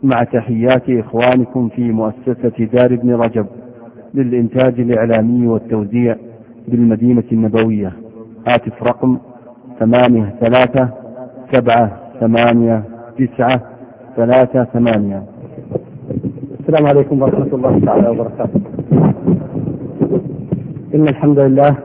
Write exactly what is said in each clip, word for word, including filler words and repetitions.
مع تحيات إخوانكم في مؤسسة دار ابن رجب للإنتاج الإعلامي والتوزيع بالمدينة النبوية. هاتف رقم ثمانية ثلاثة سبعة ثمانية تسعة ثلاثة ثمانية. السلام عليكم ورحمة الله تعالى وبركاته. إن الحمد لله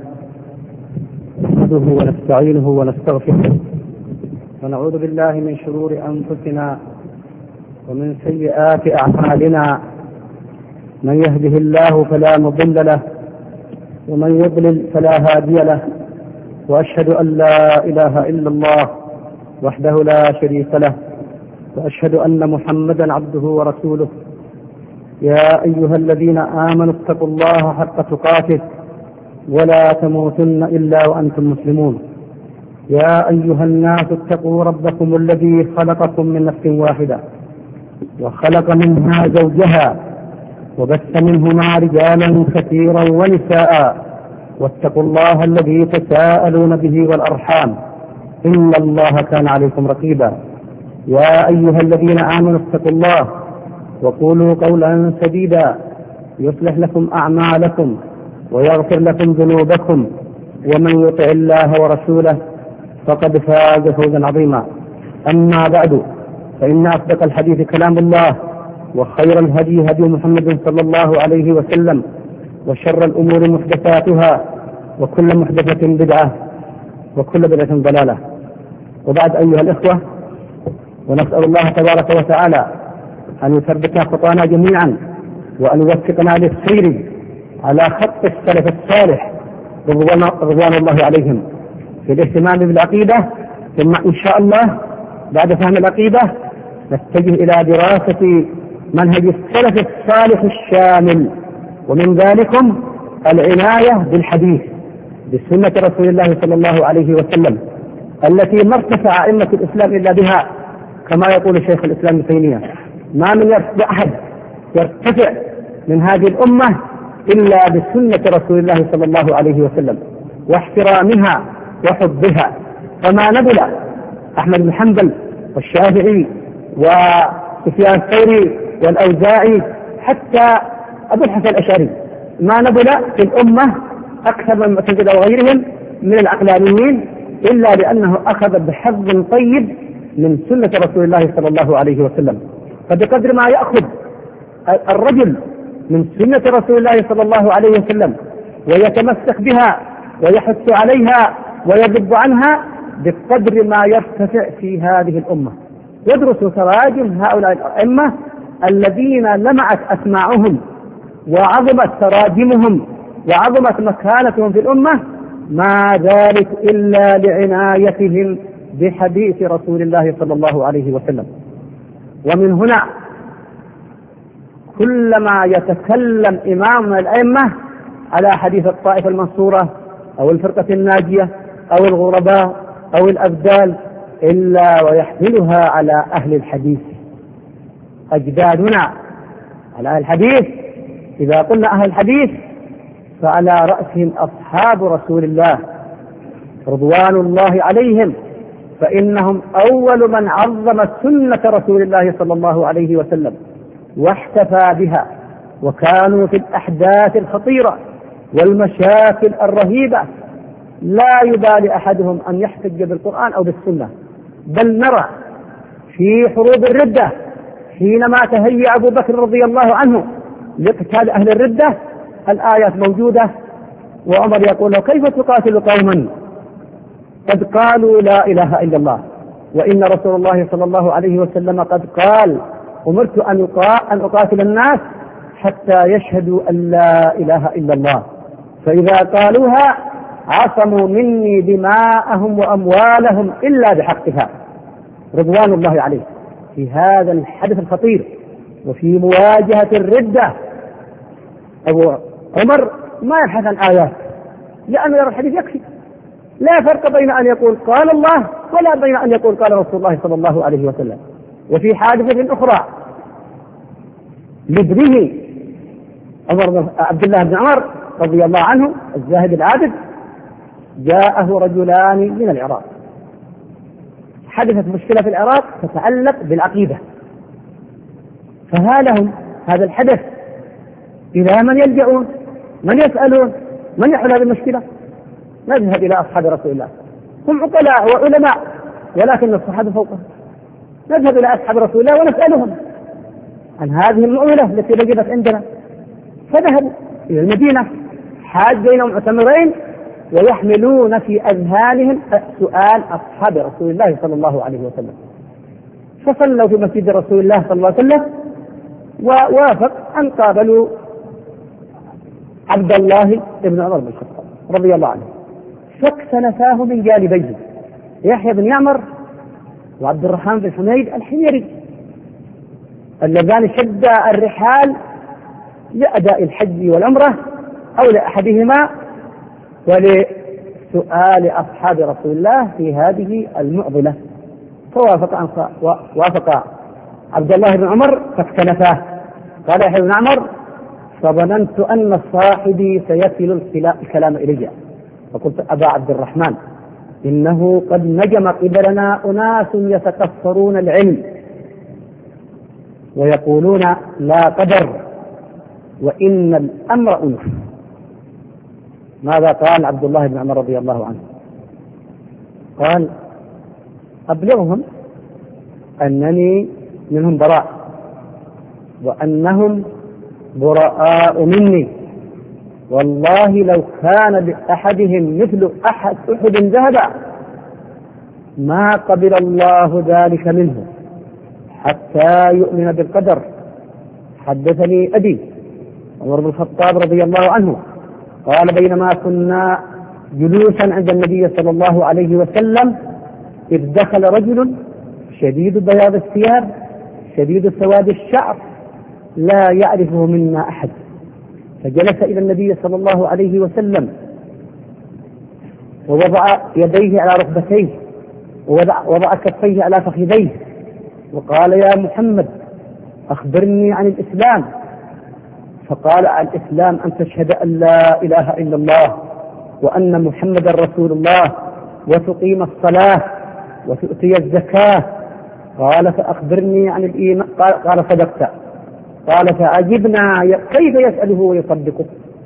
نحمده ونستعينه ونستغفره ونعوذ بالله من شرور أنفسنا ومن سيئات أعمالنا. من يهده الله فلا مضل له ومن يضلل فلا هادي له، وأشهد أن لا إله إلا الله وحده لا شريك له، وأشهد أن محمدا عبده ورسوله. يا أيها الذين آمنوا اتقوا الله حق تقاته ولا تموتن إلا وأنتم مسلمون. يا أيها الناس اتقوا ربكم الذي خلقكم من نفس واحدة وخلق منها زوجها وبث منهما رجالا كثيرا ونساء، واتقوا الله الذي تساءلون به والأرحام إن الله كان عليكم رقيبا. يا أيها الذين آمنوا اتقوا الله وقولوا قولا سديدا يصلح لكم أعمالكم ويغفر لكم ذنوبكم، ومن يطع الله ورسوله فقد فاز فوزا عظيما. أما بعد، فإن أصدق الحديث كلام الله، وخير الهدي هدي محمد صلى الله عليه وسلم، وشر الأمور محدثاتها، وكل محدثة بدعة، وكل بدعة ضلالة. وبعد، أيها الإخوة، ونسأل الله تبارك وتعالى أن يثبت خطانا جميعا وأن يوفقنا للسير على خط السلف الصالح رضوان الله عليهم في الاهتمام بالعقيدة. ثم إن شاء الله بعد فهم العقيدة نتجه إلى دراسة منهج السلف الصالح الشامل، ومن ذلكم العناية بالحديث بسنة رسول الله صلى الله عليه وسلم التي ما ارتفع أئمة الإسلام إلا بها، كما يقول شيخ الإسلام ابن تيمية: ما من أحد يرتفع من هذه الأمة إلا بسنة رسول الله صلى الله عليه وسلم واحترامها وحبها. فما نبل أحمد بن حنبل والشافعي وسفيان الثوري والأوزاعي حتى أبو الحسن الأشعري، ما نبل في الأمة أكثر من المعتزلة وغيرهم من العقلانيين إلا لأنه أخذ بحظ طيب من سنة رسول الله صلى الله عليه وسلم. فبقدر ما يأخذ الرجل من سنة رسول الله صلى الله عليه وسلم ويتمسك بها ويحث عليها ويذب عنها، بقدر ما يرتفع في هذه الأمة. يدرس تراجم هؤلاء الأئمة الذين لمعت أسماعهم وعظمت تراجمهم وعظمت مكانتهم في الأمة، ما ذلك إلا لعنايتهم بحديث رسول الله صلى الله عليه وسلم. ومن هنا كلما يتكلم إمام من الأئمة على حديث الطائفة المنصورة أو الفرقة الناجية أو الغرباء أو الأبدال إلا ويحملها على أهل الحديث. أجدادنا على أهل الحديث، إذا قلنا أهل الحديث فعلى رأسهم أصحاب رسول الله رضوان الله عليهم، فإنهم أول من عظم سنة رسول الله صلى الله عليه وسلم واحتفى بها، وكانوا في الأحداث الخطيرة والمشاكل الرهيبة لا يبالي أحدهم أن يحتج بالقرآن أو بالسنة. بل نرى في حروب الردة حينما تهيأ أبو بكر رضي الله عنه لقتال أهل الردة الآيات موجودة، وعمر يقول له: كيف تقاتل قوما قد قالوا لا إله إلا الله، وإن رسول الله صلى الله عليه وسلم قد قال: أمرت أن أقاتل الناس حتى يشهدوا أن لا إله إلا الله، فإذا قالوها عصموا مني دماءهم وأموالهم إلا بحقها، رضوان الله عليه. في هذا الحدث الخطير وفي مواجهة الردة أبو عمر ما يبحث عن آيات، لأنه يرى الحديث يكفي. لا فرق بين أن يقول قال الله ولا بين أن يقول قال رسول الله صلى الله عليه وسلم. وفي حادثة أخرى لابنه عبد الله بن عمر رضي الله عنه الزاهد العابد، جاءه رجلان من العراق، حدثت مشكلة في العراق تتعلق بالعقيدة، فها لهم هذا الحدث إلى من يلجؤون؟ من يسألون؟ من يحل هذه المشكلة؟ نذهب إلى أصحاب رسول الله، هم عقلاء وعلماء ولكن الصحابة فوقهم. نذهب إلى أصحاب رسول الله ونسألهم عن هذه المعضلة التي وجدت عندنا. فذهبوا إلى المدينة حاجين ومعتمرين ويحملون في أذهانهم سؤال أصحاب رسول الله صلى الله عليه وسلم. فصلوا في مسجد رسول الله صلى الله عليه وسلم، ووافق أن قابلوا عبد الله بن عمر بن الخطاب رضي الله عنه، فاكتنفاه من جانبيه، يحيى بن يعمر وعبد الرحمن بن حميد الحميري، اللذان شدا الرحال لأداء الحج والعمرة أو لأحدهما ولسؤال أصحاب رسول الله في هذه المعضلة. فوافق وافق عبد الله بن عمر فاكتنفاه. قال يحيى بن عمر: فظننت أن صاحبي سيصل الكلام إلي، فقلت: أبا عبد الرحمن، إنه قد نجم قبلنا أناس يتكثرون العلم ويقولون لا قدر وإن الأمر أنف. ماذا قال عبد الله بن عمر رضي الله عنه؟ قال: أبلغهم أنني منهم براء وأنهم براء مني، والله لو كان لأحدهم مثل أحد أحد ذهبا ما قبل الله ذلك منه حتى يؤمن بالقدر. حدثني أبي عمر بن الخطاب رضي الله عنه قال: بينما كنا جلوسا عند النبي صلى الله عليه وسلم إذ دخل رجل شديد بياض الثياب شديد سواد الشعر لا يعرفه منا أحد، فجلس إلى النبي صلى الله عليه وسلم ووضع يديه على ركبتيه ووضع وضع كفيه على فخذيه وقال: يا محمد، أخبرني عن الإسلام. فقال: الإسلام أن تشهد أن لا إله إلا الله وأن محمدا رسول الله وتقيم الصلاة وتؤتي الزكاة. قال: فأخبرني عن الإيمان. قال: صدقت. قال: فعجبنا كيف يسأله ويصدقه.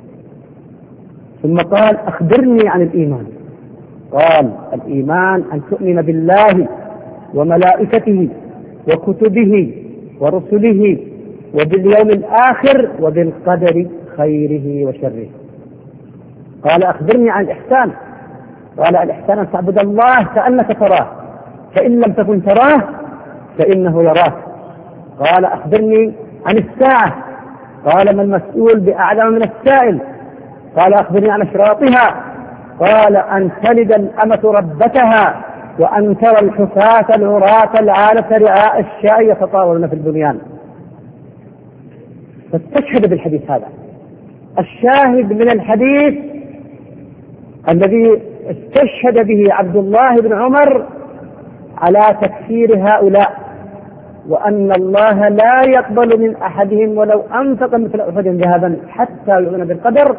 ثم قال: أخبرني عن الإيمان. قال: الإيمان أن تؤمن بالله وملائكته وكتبه ورسله وباليوم الآخر وبالقدر خيره وشره. قال: أخبرني عن الإحسان. قال: الإحسان أن تعبد الله كأنك تراه، فإن لم تكن تراه فإنه يراك. قال: أخبرني عن الساعة. قال: ما المسؤول بأعلم من السائل. قال: أخبرني عن أشراطها. قال: أن تلد الأمة ربتها وأن ترى الحفاة العراة العالة رعاء الشاء يتطاولون في البنيان. فاستشهد بالحديث هذا. الشاهد من الحديث الذي استشهد به عبد الله بن عمر على تكفير هؤلاء، وأن الله لا يقبل من أحدهم ولو أنفق مثل أحد ذهبا حتى يؤمن بالقدر.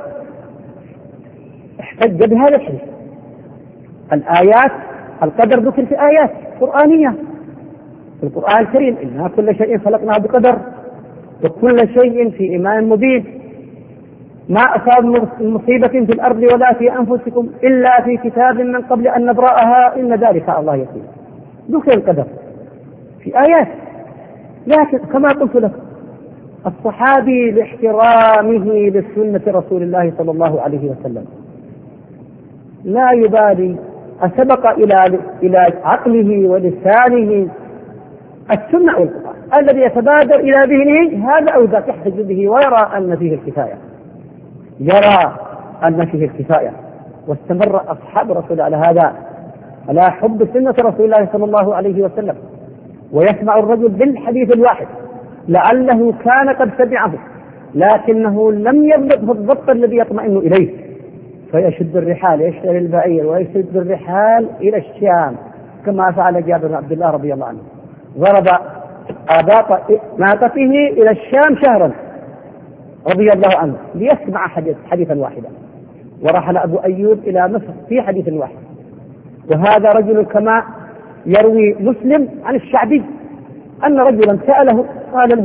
احتج بهذا الحديث. الآيات القدر ذكر في آيات قرآنية في القرآن الكريم: إنا كل شيء خلقناه بقدر وكل شيء في إمام مبين، ما أصاب مصيبة في الأرض ولا في أنفسكم إلا في كتاب من قبل أن نبرأها إن ذلك على الله يسير. ذكر القدر في آيات. لكن كما قلت لك، الصحابي لاحترامه لسنة رسول الله صلى الله عليه وسلم لا يبالي أسبق إلى إلى عقله ولسانه السنة والقرآن، الذي يتبادر إلى ذهنه هذا أو ذاك يحتج به ويرى أن فيه الكفاية يرى أن فيه الكفاية. واستمر أصحاب رسول على هذا، على حب سنة رسول الله صلى الله عليه وسلم. ويسمع الرجل بالحديث الواحد لعله كان قد سمعه لكنه لم يضبط الضبط الذي يطمئن إليه، فيشد الرحال، يشتري البعير ويشد الرحال إلى الشام كما فعل جابر بن عبد الله رضي الله عنه، ضرب آباط ناقته إلى الشام شهرا رضي الله عنه ليسمع حديث حديثا واحدا، ورحل أبو أيوب إلى مصر في حديث واحد. وهذا رجل كما يروي مسلم عن الشعبي أن رجلا سأله قال له: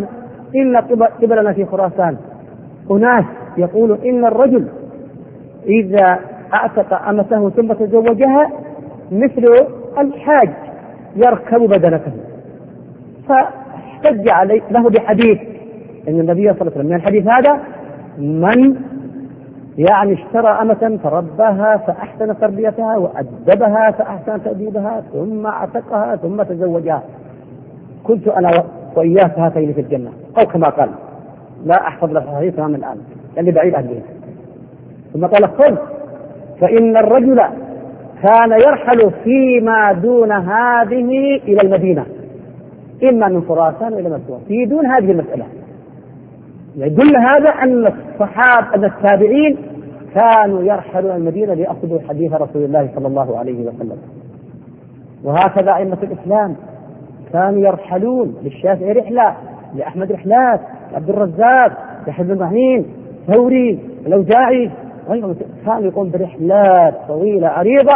إن قبلنا في خراسان أناس يقول إن الرجل إذا أعتق أمته ثم تزوجها مثل الحاج يركب بدنته، فاحتج عليه له بحديث أن النبي صلى الله عليه وسلم من الحديث هذا: من يعني اشترى أمة فربها فأحسن تربيتها وأدبها فأحسن تأديبها ثم اعتقها ثم تزوجها كنت أنا وإياك هاتين في الجنة، أو كما قال، لا أحفظ له الحديث من الآن لأني بعيد عن ذلك. ثم قال: خذ فإن الرجل كان يرحل فيما دون هذه إلى المدينة، إما من خراسان إلى مكة، في دون هذه المسألة. يدل هذا أن الصحابة أن التابعين كانوا يرحلون المدينة ليأخذوا حديث رسول الله صلى الله عليه وسلم. وهكذا أئمة الإسلام كانوا يرحلون، للشافعي رحلة، لأحمد رحلات، لعبد الرزاق، يحيى بن معين، ثوري، الأوزاعي، كانوا يقوم برحلات طويلة عريضة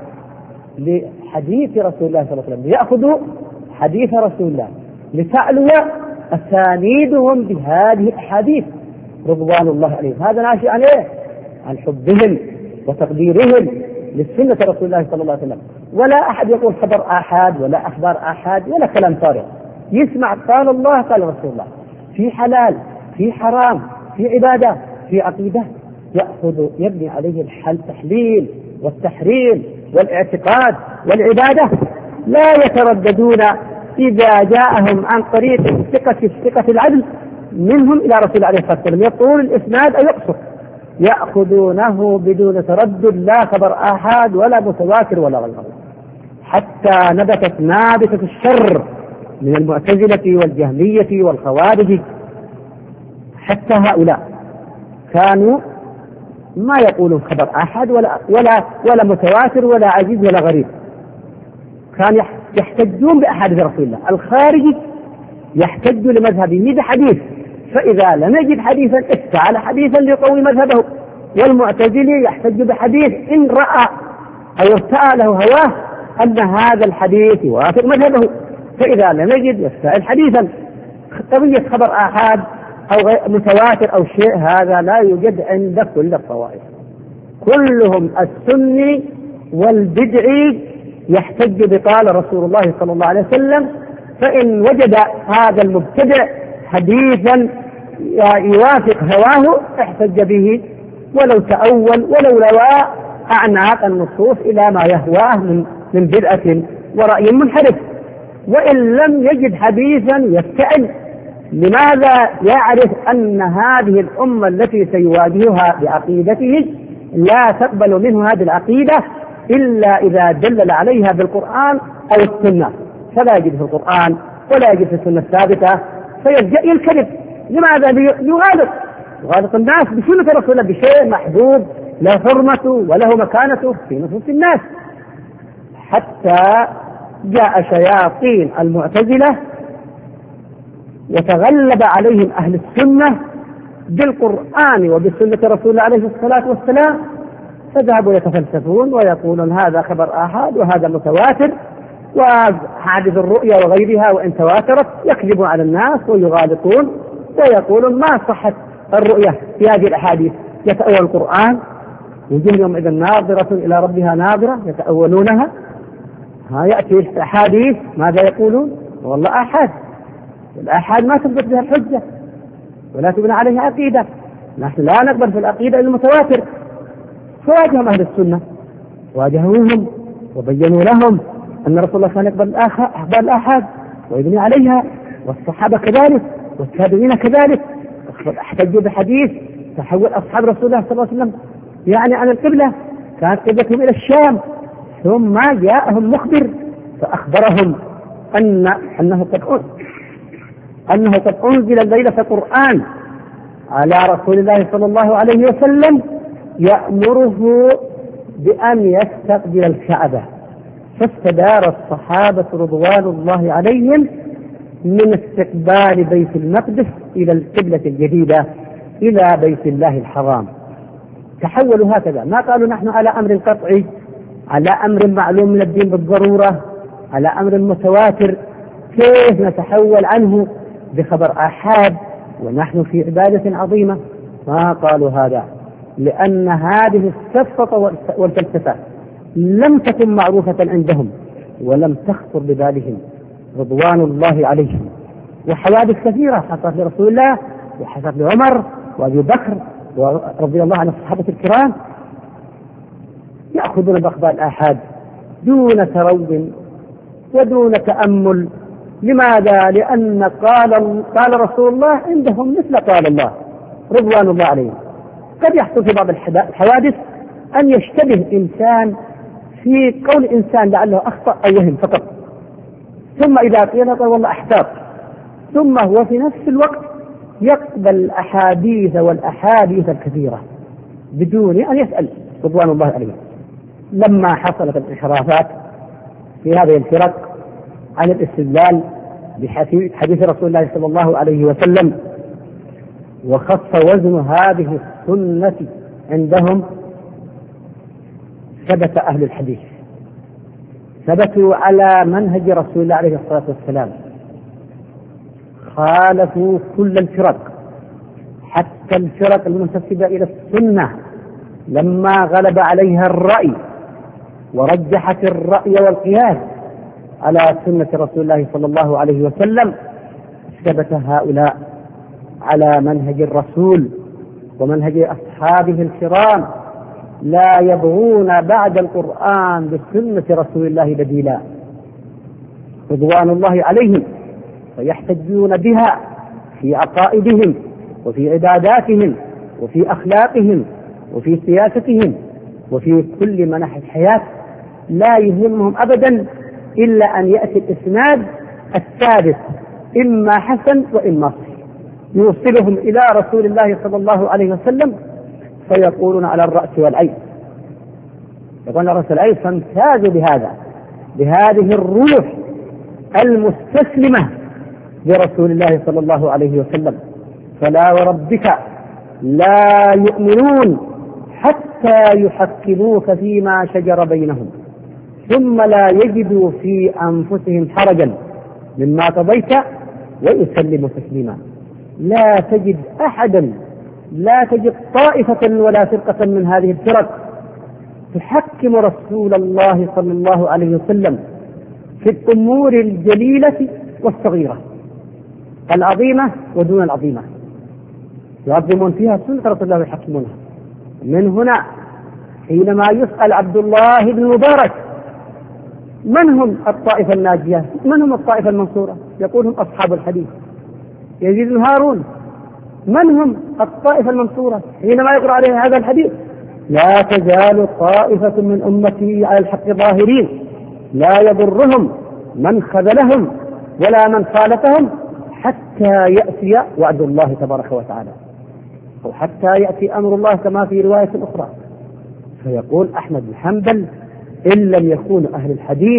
لحديث رسول الله صلى الله عليه وسلم، ليأخذوا حديث رسول الله لتعلو أسانيدهم بهذه الأحاديث رضوان الله عليهم. هذا ناشئ عن إيه؟ عن حبهم وتقديرهم للسنة رسول الله صلى الله عليه وسلم. ولا أحد يقول خبر آحاد ولا أخبار آحاد ولا كلام فارغ، يسمع قال الله قال رسول الله في حلال في حرام في عبادة في عقيدة، يأخذ يبني عليه الحل التحليل والتحريم والاعتقاد والعبادة، لا يترددون إذا جاءهم عن طريق الثقة الثقة العدل منهم إلى رسول الله عليه الصلاة والسلام يطول الإسناد أو يقصر، يأخذونه بدون تردد، لا خبر آحاد ولا متواتر ولا غيره. حتى نبتت نابتة الشر من المعتزلة والجهمية والخوارج، حتى هؤلاء كانوا ما يقولون خبر آحاد ولا ولا ولا متواتر ولا عزيز ولا غريب، كان يحتجون بأحاديث رسول الله. الخارجي يحتج لمذهبه بحديث، فإذا لم يجد حديثا استعال حديثا ليقوي مذهبه، والمعتزلي يحتج بحديث إن رأى أو ارتأى له هواه أن هذا الحديث يوافق مذهبه، فإذا لم يجد يستعيل حديثا. قضية خبر آحاد أو متواتر أو شيء هذا لا يوجد عند كل الطوائف، كلهم السني والبدعي يحتج بقال رسول الله صلى الله عليه وسلم، فإن وجد هذا المبتدع حديثا يوافق هواه احتج به ولو تأول ولو لوى أعناق النصوص إلى ما يهواه من من بدعة ورأي منحرف. وإن لم يجد حديثا يستعد. لماذا؟ يعرف أن هذه الأمة التي سيواجهها بعقيدته لا تقبل منه هذه العقيدة إلا إذا دلل عليها بالقرآن أو السنة، فلا يجد في القرآن ولا يجد في السنة الثابتة، فيلجأ الكذب. لماذا؟ يغالط يغالط الناس بسنة رسول الله بشيء محبوب له حرمته وله مكانته في نفوس الناس. حتى جاء شياطين المعتزلة وتغلب عليهم أهل السنة بالقرآن وبسنة رسول الله عليه الصلاة والسلام، فذهبوا يتفلسفون ويقولون هذا خبر آحاد وهذا متواتر وحادث الرؤيا وغيرها وإن تواترت، يكذبون على الناس ويغالطون ويقولون ما صحت الرؤيا في هذه الأحاديث. يتأول القرآن وجوه يومئذ ناظرة إلى ربها ناظرة، يتأولونها. ها يأتي الأحاديث ماذا يقولون؟ والله آحاد، والآحاد ما تثبت بها الحجة ولا تبنى عليها عقيدة، نحن لا نقبل في العقيدة المتواتر. فواجههم أهل السنة واجهوهم وبينوا لهم أن رسول الله كان يقبل أخبار الآحاد ويبني عليها، والصحابة كذلك والتابعين كذلك. احتجوا بحديث تحول أصحاب رسول الله صلى الله عليه وسلم يعني عن القبلة، كانت قبلتهم إلى الشام، ثم جاءهم مخبر فأخبرهم أن أنه قد أنه قد أنزل الليلة قرآن على رسول الله صلى الله عليه وسلم يأمره بأن يستقبل الكعبة. فاستدار الصحابة رضوان الله عليهم من استقبال بيت المقدس إلى القبلة الجديدة إلى بيت الله الحرام. تحولوا هكذا، ما قالوا نحن على أمر قطعي، على أمر معلوم من الدين بالضرورة، على أمر متواتر كيف نتحول عنه بخبر آحاد ونحن في عبادة عظيمة؟ ما قالوا هذا، لأن هذه السفة والفلسفة لم تكن معروفة عندهم ولم تخطر ببالهم رضوان الله عليهم. وحوادث كثيرة حصلت لرسول الله وحصلت لعمر وأبي بكر ورضي الله عن الصحابة الكرام يأخذون بأخبار الآحاد دون تروي ودون تأمل. لماذا؟ لأن قال قال رسول الله عندهم مثل قال الله رضوان الله عليهم. قد يحصل في بعض الحوادث أن يشتبه إنسان في قول إنسان لعله أخطأ أو وهم فقط، ثم إذا قيل قال والله أحتاط، ثم هو في نفس الوقت يقبل الأحاديث والأحاديث الكثيرة بدون أن يسأل رضوان الله عليهم. لما حصلت الانحرافات في هذه الفرق عن الاستدلال بحديث رسول الله صلى الله عليه وسلم وخف وزن هذه السنة عندهم، ثبت أهل الحديث ثبتوا على منهج رسول الله عليه الصلاة والسلام، خالفوا كل الفرق حتى الفرق المنتسبة إلى السنة لما غلب عليها الرأي ورجحت الرأي والقياس على سنة رسول الله صلى الله عليه وسلم، ثبت هؤلاء على منهج الرسول ومنهج أصحابه الكرام لا يبغون بعد القرآن بسنة رسول الله بديلا رضوان الله عليهم، فيحتجون بها في عقائدهم وفي عباداتهم وفي أخلاقهم وفي سياستهم وفي كل مناحي الحياة. لا يهمهم أبدا إلا أن يأتي الإسناد الثابت إما حسن وإما صحيح يوصلهم إلى رسول الله صلى الله عليه وسلم، فيقولون على الرأس والعين، يقولون على الرأس والعين، فامتازوا بهذا بهذه الروح المستسلمة لرسول الله صلى الله عليه وسلم. فلا وربك لا يؤمنون حتى يحكموك فيما شجر بينهم ثم لا يجدوا في أنفسهم حرجا مما قضيت ويسلموا تسليما. لا تجد أحدا لا تجد طائفة ولا فرقة من هذه الفرق تحكم رسول الله صلى الله عليه وسلم في الأمور الجليلة والصغيرة، العظيمة ودون العظيمة، يعظمون فيها سنة رسول الله ويحكمونها. من هنا حينما يسأل عبد الله بن مبارك من هم الطائفة الناجية، من هم الطائفة المنصورة، يقول هم أصحاب الحديث. يزيد بن هارون من هم الطائفة المنصورة، حينما يقرأ عليه هذا الحديث لا تزال طائفة من أمتي على الحق ظاهرين لا يضرهم من خذلهم ولا من خالفهم حتى يأتي وعد الله تبارك وتعالى، أو حتى يأتي أمر الله كما في رواية أخرى. فيقول أحمد بن حنبل إن لم يكونوا أهل الحديث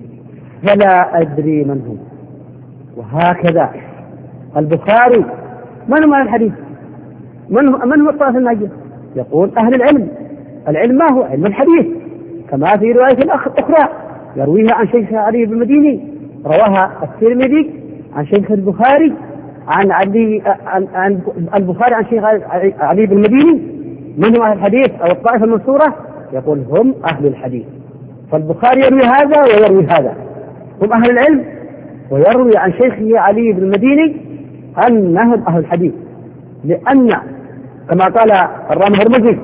فلا أدري من هم. وهكذا البخاري من هم أهل الحديث؟ من هم, من هم الطائفة الناجية؟ يقول أهل العلم. العلم ما هو؟ علم الحديث، كما في رواية أخرى يرويها عن شيخ علي بن المديني، رواها الترمذي عن شيخ البخاري عن علي عن, عن البخاري عن شيخ علي بن المديني. من هم أهل الحديث أو الطائفة المنصورة؟ يقول هم أهل الحديث. فالبخاري يروي هذا ويروي هذا، هم أهل العلم، ويروي عن شيخه علي بن المديني أنهم أهل الحديث، لأن كما قال الرام هرمزي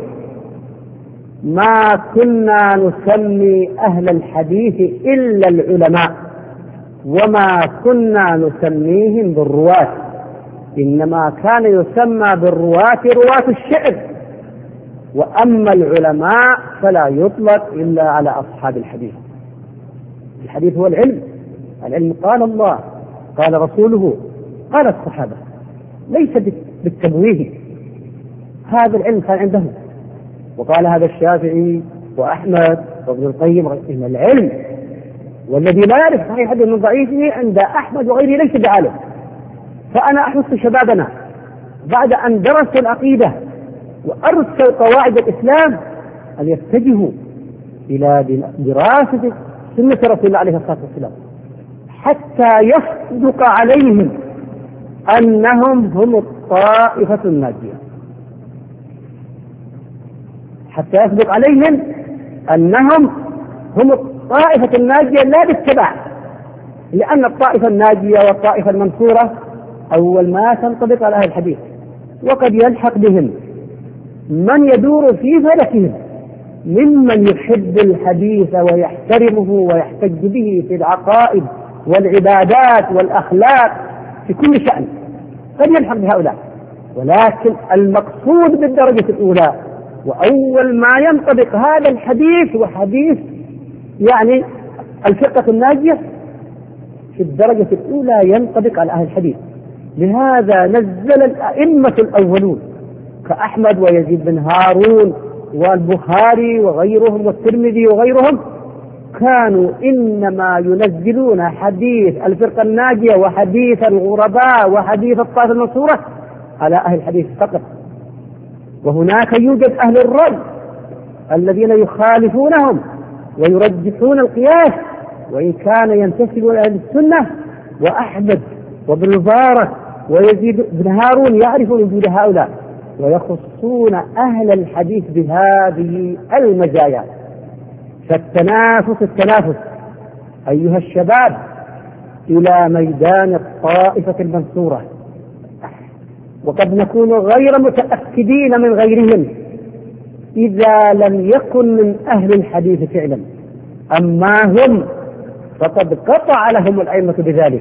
ما كنا نسمي أهل الحديث إلا العلماء وما كنا نسميهم بالرواة، إنما كان يسمى بالرواة رواة الشعر، وأما العلماء فلا يطلق إلا على أصحاب الحديث. الحديث هو العلم، العلم قال الله قال رسوله قال الصحابة، ليس بالتمويه. هذا العلم كان عندهم، وقال هذا الشافعي وأحمد وابن القيم إن العلم والذي لا يعرف صحيح حديث من ضعيفه عند أحمد وغيره ليس بعالم. فأنا أحث شبابنا بعد أن درسوا العقيدة وأرسوا قواعد الإسلام أن يتجهوا إلى دراسة سنة رسول الله عليه الصلاة والسلام حتى يصدق عليهم أنهم هم الطائفة الناجية، حتى يثبت عليهم أنهم هم الطائفة الناجية لا بالتبع، لأن الطائفة الناجية والطائفة المنصورة أول ما تنطبق على أهل الحديث، وقد يلحق بهم من يدور في فلكهم ممن يحب الحديث ويحترمه ويحتج به في العقائد والعبادات والأخلاق في كل شأن، قد يلحق بهؤلاء. ولكن المقصود بالدرجة الأولى وأول ما ينطبق هذا الحديث وحديث يعني الفرقة الناجية في الدرجة الأولى ينطبق على أهل الحديث. لهذا نزل الأئمة الأولون كأحمد ويزيد بن هارون والبخاري وغيرهم والترمذي وغيرهم، كانوا إنما ينزلون حديث الفرقة الناجية وحديث الغرباء وحديث الطائفة المنصورة على أهل الحديث فقط. وهناك يوجد أهل الرأي الذين يخالفونهم ويرجحون القياس، وإن كان ينتسب إلى أهل السنة، وأحمد وابن المبارك ويزيد بن هارون يعرفون وجود هؤلاء ويخصون أهل الحديث بهذه المزايا. فالتنافس التنافس أيها الشباب إلى ميدان الطائفة المنصورة، وقد نكون غير متأكدين من غيرهم إذا لم يكن من أهل الحديث فعلا، أما هم فقد قطع لهم الأئمة بذلك.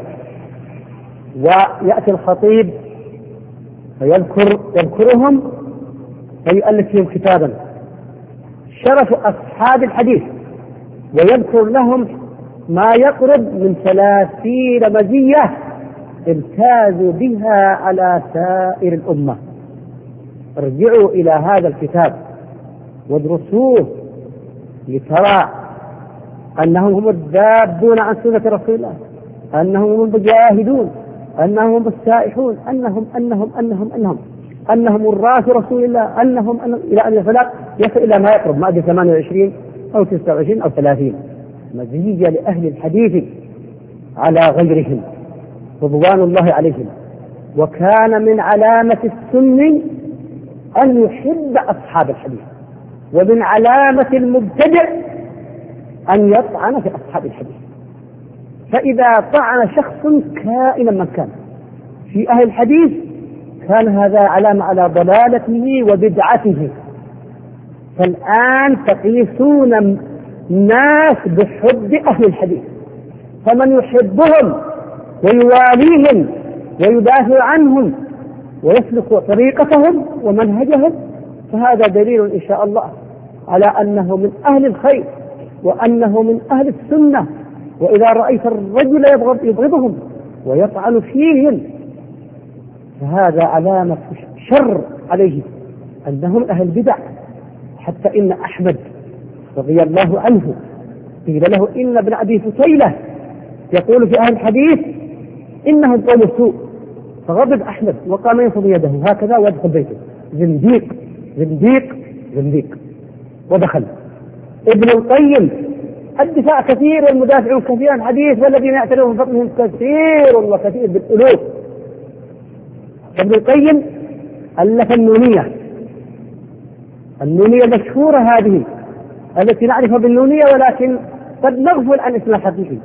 ويأتي الخطيب فيذكر يذكرهم فيؤلف فيهم كتابا شرف أصحاب الحديث، ويذكر لهم ما يقرب من ثلاثين مزية امتازوا بها على سائر الأمة. ارجعوا إلى هذا الكتاب وادرسوه لترى أنهم هم الذابون عن سنة رسول الله، أنهم هم المجاهدون، أنهم هم السائحون، أنهم أنهم أنهم أنهم أنهم وراث رسول الله، أنهم, أنهم إلى أن الفلاق يصل إلى ما يقرب ما أدري ثمانية وعشرين أو تسعة وعشرين أو ثلاثين مزية لأهل الحديث على غيرهم رضوان الله عليهم. وكان من علامة السني أن يحب أصحاب الحديث، ومن علامة المبتدع أن يطعن في أصحاب الحديث. فإذا طعن شخص كائنا من كان في أهل الحديث كان هذا علامة على ضلالته وبدعته. فالآن تقيسون الناس بحب أهل الحديث، فمن يحبهم ويواليهم ويدافع عنهم ويسلك طريقتهم ومنهجهم فهذا دليل إن شاء الله على أنه من أهل الخير وأنه من أهل السنة. وإذا رأيت الرجل يبغض يبغضهم ويطعن فيهم فهذا علامة شر عليه أنهم أهل بدع. حتى إن أحمد رضي الله عنه قيل له إن ابن أبي فتيلة يقول في أهل الحديث إنهم قوم سوء، فغضب أحمد وقام ينفض يده هكذا ويدخل بيته، زنديق زنديق زنديق، ودخل. ابن القيم الدفاع كثير والمدافعون كثير عن الحديث والذين يعترفون من فضلهم كثير وكثير بالألوف. ابن القيم ألف النونية، النونية مشهورة هذه التي نعرفها بالنونية ولكن قد نغفل عن اسمها الحقيقي،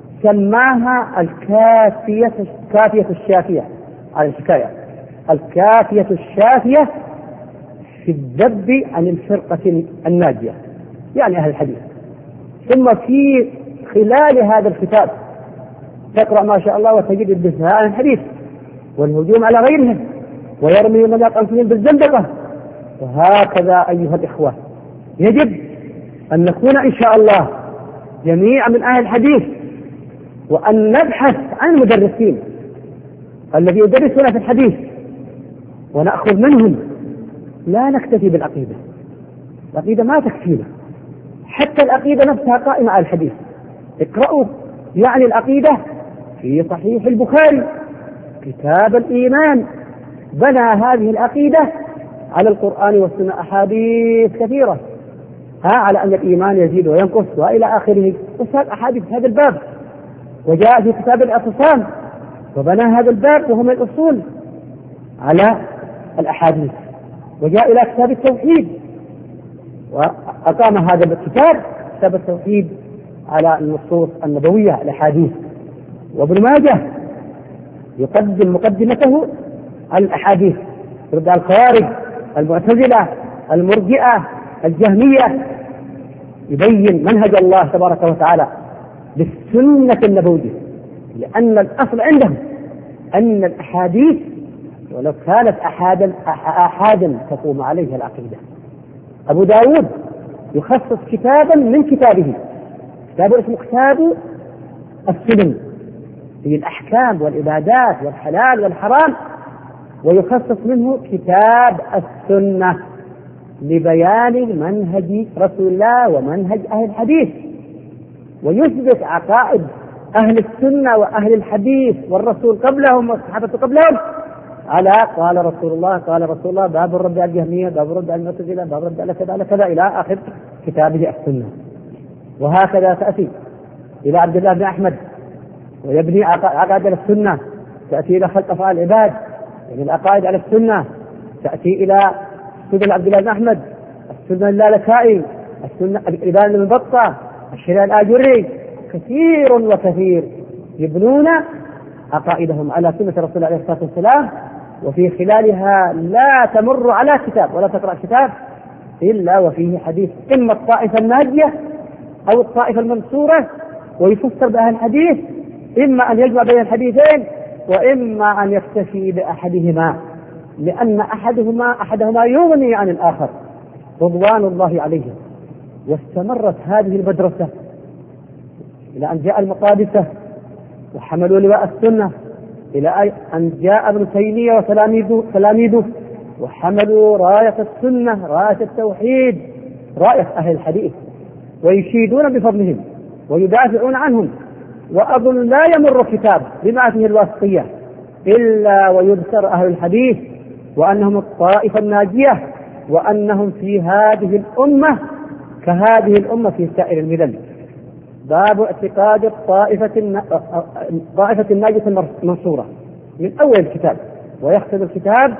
سماها الكافية الكافية الشافية على الحكاية، الكافية الشافية في الذب عن الفرقة الناجية يعني أهل الحديث. ثم في خلال هذا الكتاب تقرأ ما شاء الله وتجد الدفاع عن الحديث والهجوم على غيرهم ويرمي من يقع فيهم بالزندقة. وهكذا أيها الإخوة يجب أن نكون إن شاء الله جميعا من أهل الحديث، وأن نبحث عن المدرسين الذي يدرسون في الحديث ونأخذ منهم. لا نكتفي بالعقيدة، العقيدة ما تكفينا، حتى العقيدة نفسها قائمة على الحديث. اقرأوا يعني العقيدة في صحيح البخاري كتاب الإيمان، بنى هذه العقيدة على القرآن والسنة أحاديث كثيرة ها على أن الإيمان يزيد وينقص وإلى آخره، وسال أحاديث هذا الباب. وجاء في كتاب الاعتصام وبنى هذا الباب وهو من الأصول على الأحاديث، وجاء إلى كتاب التوحيد وأقام هذا الكتاب كتاب التوحيد على النصوص النبوية الأحاديث. وابن ماجه يقدم مقدمته على الأحاديث، يرد على الخوارج المعتزلة المرجئة الجهمية، يبين منهج الله تبارك وتعالى بالسنة النبوية، لأن الأصل عندهم أن الأحاديث ولو كانت أحادا أحادا تقوم عليها العقيدة. أبو داود يخصص كتابا من كتابه، كتاب اسمه كتاب السنن في الأحكام والعبادات والحلال والحرام، ويخصص منه كتاب السنة لبيان منهج رسول الله ومنهج أهل الحديث، ويثبت عقائد أهل السنة وأهل الحديث والرسول قبلهم والصحابة قبلهم على قال رسول الله قال رسول الله، باب الرد على الجهمية، باب الرد على المعتزلة، باب الرد على كذا على كذا إلى آخر كتابه السنة. وهكذا تأتي إلى عبد الله بن أحمد ويبني عقائد على السنة، تأتي إلى خلق أفعال العباد يعني العقائد على السنة، تأتي إلى سنن عبد الله بن أحمد، السنة اللالكائي، السنة الإبان بن بطة، الشريعة الآجري، كثير وكثير يبنون عقائدهم على سنة رسول الله عليه الصلاة والسلام، وفي خلالها لا تمر على كتاب ولا تقرأ كتاب إلا وفيه حديث إما الطائفة الناجية أو الطائفة المنصورة، ويفسر بأهل الحديث، إما أن يجمع بين الحديثين وإما أن يكتفي بأحدهما، لأن أحدهما أحدهما يغني عن الآخر رضوان الله عليهم. واستمرت هذه المدرسة إلى أن جاء المقادسة وحملوا لواء السنة، إلى أن جاء ابن تيمية وتلاميذه وحملوا راية السنة، راية التوحيد، راية أهل الحديث، ويشيدون بفضلهم ويدافعون عنهم. وأظن لا يمر كتاب بما فيه الواسطية إلا ويذكر أهل الحديث وأنهم الطائفة الناجية، وأنهم في هذه الأمة كهذه الأمة في سائر الملل. باب اعتقاد الطائفة الطائفة الناجية المنصورة من أول الكتاب، ويختم الكتاب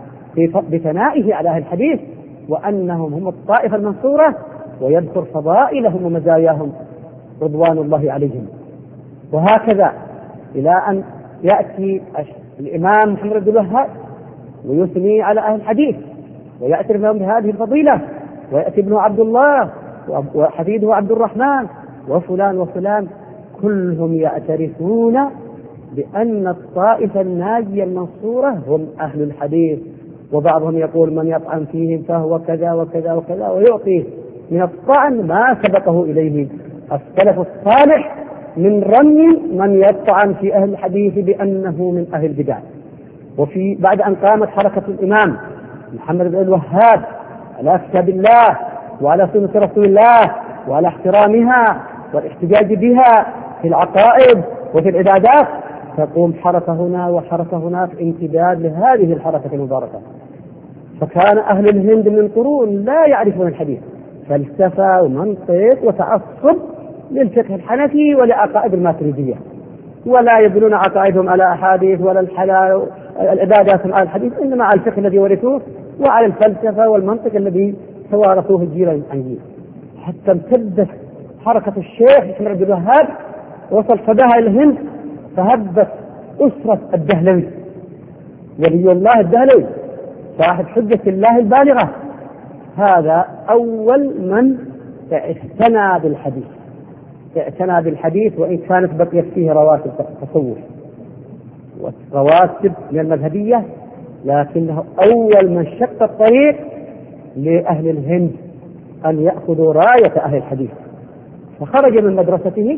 بثنائه على أهل الحديث وأنهم هم الطائفة المنصورة، ويذكر فضائلهم ومزاياهم رضوان الله عليهم. وهكذا إلى أن يأتي الإمام محمد بن الوهاب ويثني على أهل الحديث ويأتي لهم بهذه الفضيلة، ويأتي ابن عبد الله وحفيده عبد الرحمن وفلان وفلان، كلهم يعترفون بأن الطائفة الناجية المنصورة هم أهل الحديث. وبعضهم يقول من يطعن فيهم فهو كذا وكذا وكذا، ويعطيه من الطعن ما سبقه إليه السلف الصالح من رمي من يطعن في أهل الحديث بأنه من أهل البدع. وفي بعد أن قامت حركة الإمام محمد بن الوهاب على كتاب الله وعلى سنة رسول الله وعلى احترامها والاحتجاج بها في العقائد وفي العبادات، تقوم حركة هنا وحركة هناك امتداد لهذه الحركة المباركة. فكان أهل الهند من قرون لا يعرفون الحديث، فلسفة ومنطق وتعصب للفقه الحنفي ولعقائد الماتريدية، ولا يبنون عقائدهم على أحاديث ولا الحلال العبادات على الحديث، إنما على الفقه الذي ورثوه وعلى الفلسفة والمنطق الذي توارثوه الجيل عن جيل، حتى امتدت حركة الشيخ محمد بن الوهاب وصل صداها إلى الهند، فهبت أسرة الدهلوي ولي الله الدهلوي صاحب حجة الله البالغة. هذا أول من اعتنى بالحديث اعتنى بالحديث وإن كانت بقيت فيه رواتب تصوف ورواتب من المذهبية، لكنه أول من شق الطريق لأهل الهند أن يأخذوا راية أهل الحديث. فخرج من مدرسته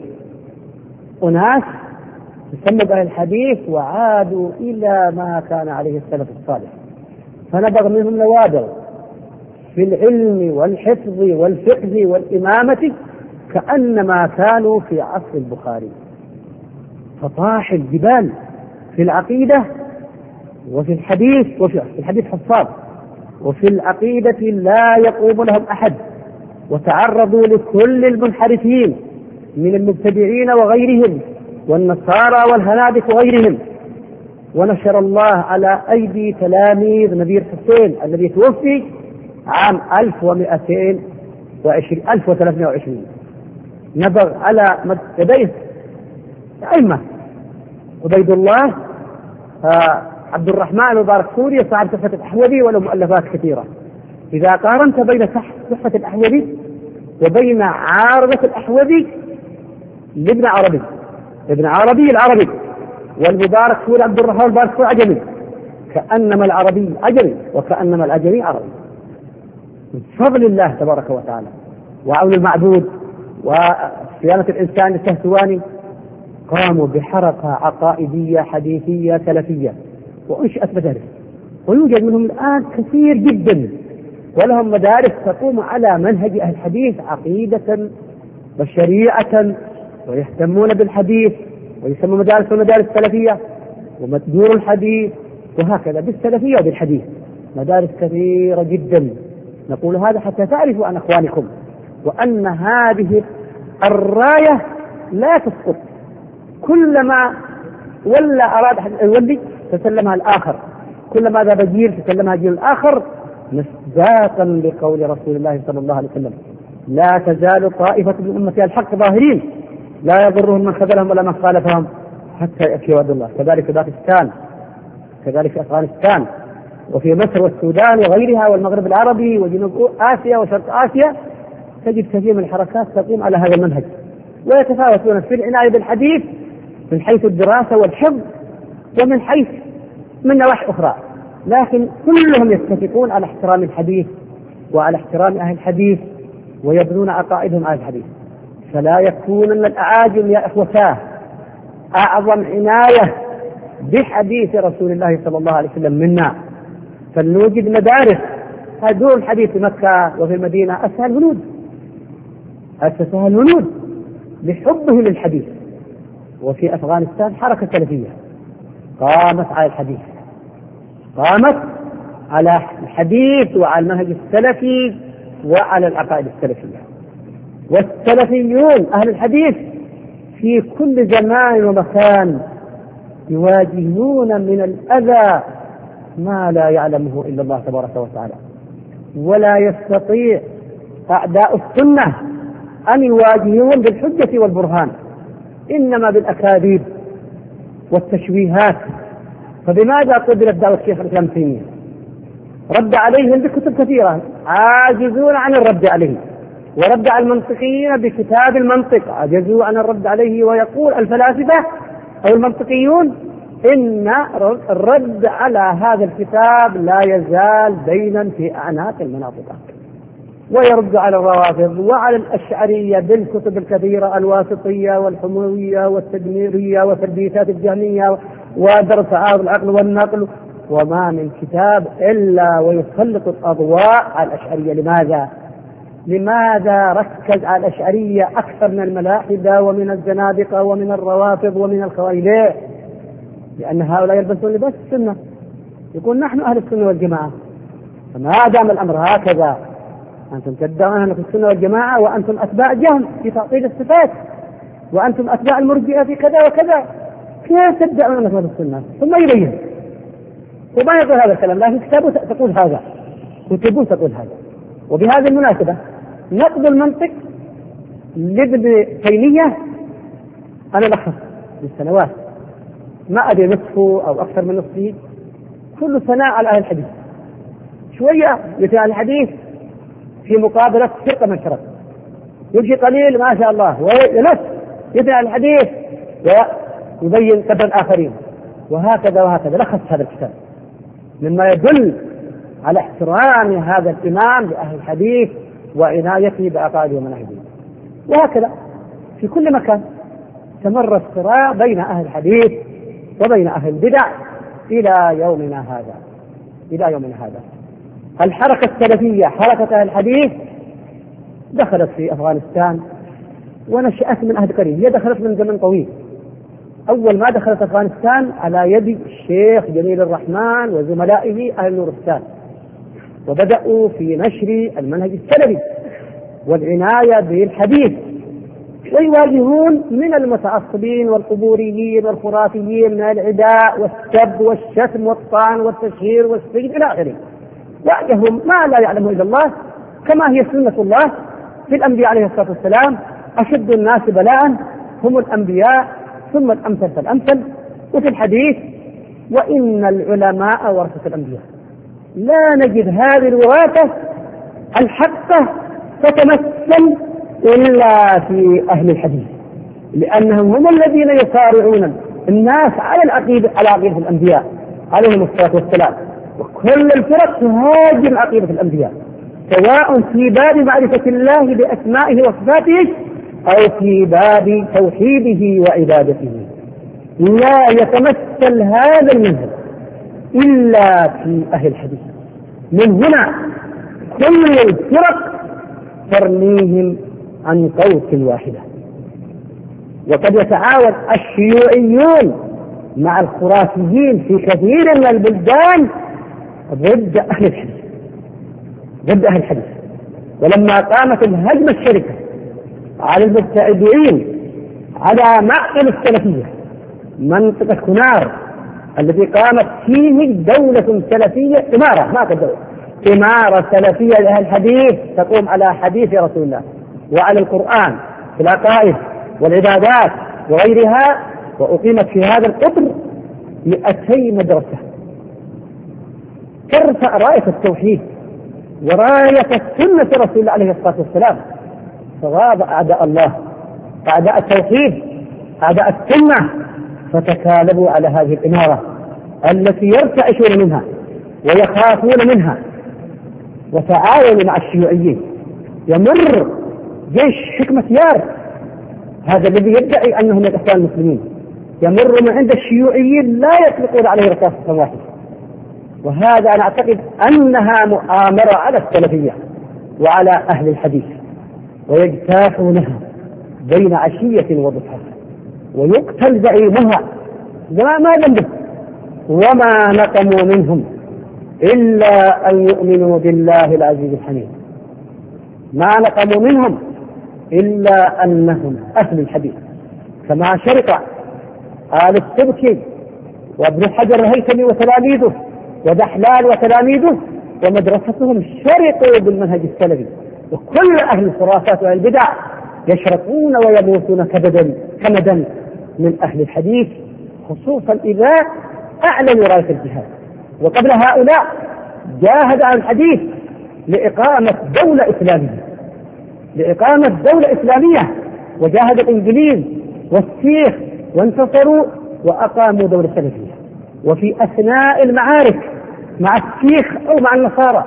أناس تسمى بأهل الحديث وعادوا إلى ما كان عليه السلف الصالح، فنبغ منهم نوابغ في العلم والحفظ والفقه والإمامة كأنما كانوا في عصر البخاري. فطاح الجبال في العقيدة وفي الحديث، وفي الحديث حفاظ، وفي العقيدة لا يقوم لهم أحد، وتعرضوا لكل المنحرفين من المبتدعين وغيرهم والنصارى والهنادك وغيرهم، ونشر الله على أيدي تلاميذ نبي الحسين الذي توفي عام ألف ومئتين وعشرين ألف وثلاثمائة وعشرين، نبغ على يديه أئمة: عبيد الله، عبد الرحمن المبارك سوري صاحب تحفة الأحوذي وله مؤلفات كثيرة. إذا قارنت بين تحفة الأحوذي وبين عارضة الأحوذي لابن عربي، ابن عربي العربي، والمبارك سوري عبد الرحمن المبارك سوري عجمي، كأنما العربي عجمي وكأنما العجمي عربي. من فضل الله تبارك وتعالى وعون المعبود وصيانة الإنسان التهتواني قاموا بحركة عقائدية حديثية سلفية وأنشأت مدارس، ويوجد منهم الآن كثير جدا، ولهم مدارس تقوم على منهج أهل الحديث عقيدة وشريعة، ويهتمون بالحديث ويسمى مدارس المدارس السلفية ومدور الحديث، وهكذا بالسلفية وبالحديث مدارس كثيرة جدا. نقول هذا حتى تعرفوا عن أخوانكم وأن هذه الراية لا تسقط، كلما ولا أراد أحد يولي تسلمها الآخر، كلما ذهب جيل تسلمها جيل الآخر، مصداقا لقول رسول الله صلى الله عليه وسلم: لا تزال طائفة من أمتي الحق ظاهرين لا يضرهم من خذلهم ولا من خالفهم حتى يأتي وعد الله. كذلك في باكستان، كذلك في أفغانستان، وفي مصر والسودان وغيرها والمغرب العربي وجنوب آسيا وشرق آسيا، تجد كثير من الحركات تقوم على هذا المنهج، ويتفاوتون في العناية بالحديث من حيث الدراسة والحفظ ومن حيث من نواحي أخرى، لكن كلهم يتفقون على احترام الحديث وعلى احترام أهل الحديث ويبنون عقائدهم على الحديث. فلا يكون أن الأعاجم يا إخوتاه أعظم عناية بحديث رسول الله صلى الله عليه وسلم منا، فلنوجد مدارس. دور الحديث في مكة وفي المدينة أسهل هنود، أسهل هنود لحبه للحديث. وفي أفغانستان حركة سلفية قامت على الحديث، قامت على الحديث وعلى المنهج السلفي وعلى العقائد السلفية. والسلفيون أهل الحديث في كل زمان ومكان يواجهون من الأذى ما لا يعلمه إلا الله تبارك وتعالى، ولا يستطيع أعداء السنة أن يواجهون بالحجة والبرهان، إنما بالأكاذيب والتشويهات. فبماذا قدرت دعوة الشيخ الإسلام ابن تيمية؟ رد عليهم بكتب كثيرة، عاجزون عن الرد عليه، ورد على المنطقيين بكتاب المنطق، عجزوا عن الرد عليه. ويقول الفلاسفة أو المنطقيون إن الرد على هذا الكتاب لا يزال دينا في أعناق المناطق. ويرد على الروافض وعلى الأشعرية بالكتب الكثيرة، الواسطية والحموية والتدميرية وتربيتات الجهمية ودرس تعارض العقل والنقل، وما من كتاب إلا ويسلط الأضواء على الأشعرية. لماذا؟ لماذا ركز على الأشعرية أكثر من الملاحدة ومن الزنادقة ومن الروافض ومن الخوارج؟ لأن هؤلاء يلبسون لباس السنة، يقول نحن أهل السنة والجماعة. فما دام الأمر هكذا، أنتم تدعون أنكم السنة والجماعة وأنتم أتباع جهم في تعطيل الصفات، وأنتم أتباع المرجئة في كذا وكذا، كيف تدعون أنكم أهل السنة؟ ثم يبين وما يقول هذا الكلام، لكن كتابه تقول هذا وكتبوه تقول هذا. وبهذه المناسبة نقد المنطق لابن تيمية أنا لخص بالسنوات ما أدري نصفه أو أكثر من نصفه، كل ثناء على أهل الحديث، شوية يتابع الحديث في مقابلة فرقة من الفرق، يمشي قليل ما شاء الله ويلف يتابع الحديث ويبين قدر الآخرين، وهكذا وهكذا. لخص هذا الكتاب مما يدل على احترام هذا الإمام لأهل الحديث وعنايته بعقائده ومناهجه. وهكذا في كل مكان تمر الصراع بين أهل الحديث وبين أهل البدع إلى يومنا هذا، إلى يومنا هذا. الحركة السلفية حركة أهل الحديث دخلت في أفغانستان ونشأت من عهد قريب، هي دخلت من زمن طويل. أول ما دخلت أفغانستان على يد الشيخ جميل الرحمن وزملائه أهل نورستان، وبدأوا في نشر المنهج السلفي والعناية بالحديث ويواجهون من المتعصبين والقبوريين والخرافيين من العداء والسب والشتم والطعن والتشهير والسجن إلى آخره. واجههم ما لا يعلمه إلا الله، كما هي سنة الله في الأنبياء عليه الصلاة والسلام: أشد الناس بلاء هم الأنبياء ثم الأمثل فالأمثل. وفي الحديث: وإن العلماء ورثة الأنبياء. لا نجد هذه الوراثة الحقة تتمثل إلا في أهل الحديث، لأنهم هم الذين يصارعون الناس على العقيدة على عقيدة الأنبياء عليهم الصلاة والسلام. وكل الفرق تهاجم عقيدة الأنبياء، سواء في باب معرفة الله بأسمائه وصفاته أو في باب توحيده وعبادته. لا يتمثل هذا المنهج إلا في أهل الحديث. من هنا كل الفرق ترميهم عن قوس واحدة. وقد يتعاون الشيوعيون مع الخرافيين في كثير من البلدان ضد أهل الحديث ضد أهل الحديث. ولما قامت الهجمة الشركة على المبتدعين على معقل السلفية منطقة كنار الذي قامت فيه دولة سلفية إمارة ما كدولة إمارة سلفية لأهل الحديث تقوم على حديث رسول الله وعلى القرآن في العقائد والعبادات وغيرها، وأقيمت في هذا القطر مئتي مدرسة ترفع راية التوحيد وراية السنة رسول الله عليه الصلاة والسلام. فغاب أعداء الله أعداء التوحيد أعداء السنة فتكالبوا على هذه الإمارة التي يرتعشون منها ويخافون منها، وتعاونوا مع الشيوعيين. يمر جيش حكمة يار هذا الذي يدعي أنه من الإخوان المسلمين، يمر من عند الشيوعيين لا يطلقون عليه رصاصة واحدة. وهذا أنا أعتقد أنها مؤامرة على السلفية وعلى أهل الحديث، ويجتاحونها بين عشية وضحى، ويقتل زعيمها ما ذنبه. وما نقموا منهم إلا أن يؤمنوا بالله العزيز الحميد. ما نقموا منهم إلا أنهم أهل الحديث، كما شرط آل السبكي وابن حجر الهيثمي وتلاميذه ودحلال وتلاميذه ومدرستهم شرطوا بالمنهج السلفي. وكل أهل الخرافات والبدع يشرقون ويموتون كبدا كمدا من أهل الحديث، خصوصا إذا أعلنوا راية الجهاد. وقبل هؤلاء جاهد أهل الحديث لإقامة دولة إسلامية لإقامة دولة إسلامية وجاهد الإنجليز والسيخ وانتصروا وأقاموا دولة سلفية. وفي أثناء المعارك مع السيخ أو مع النصارى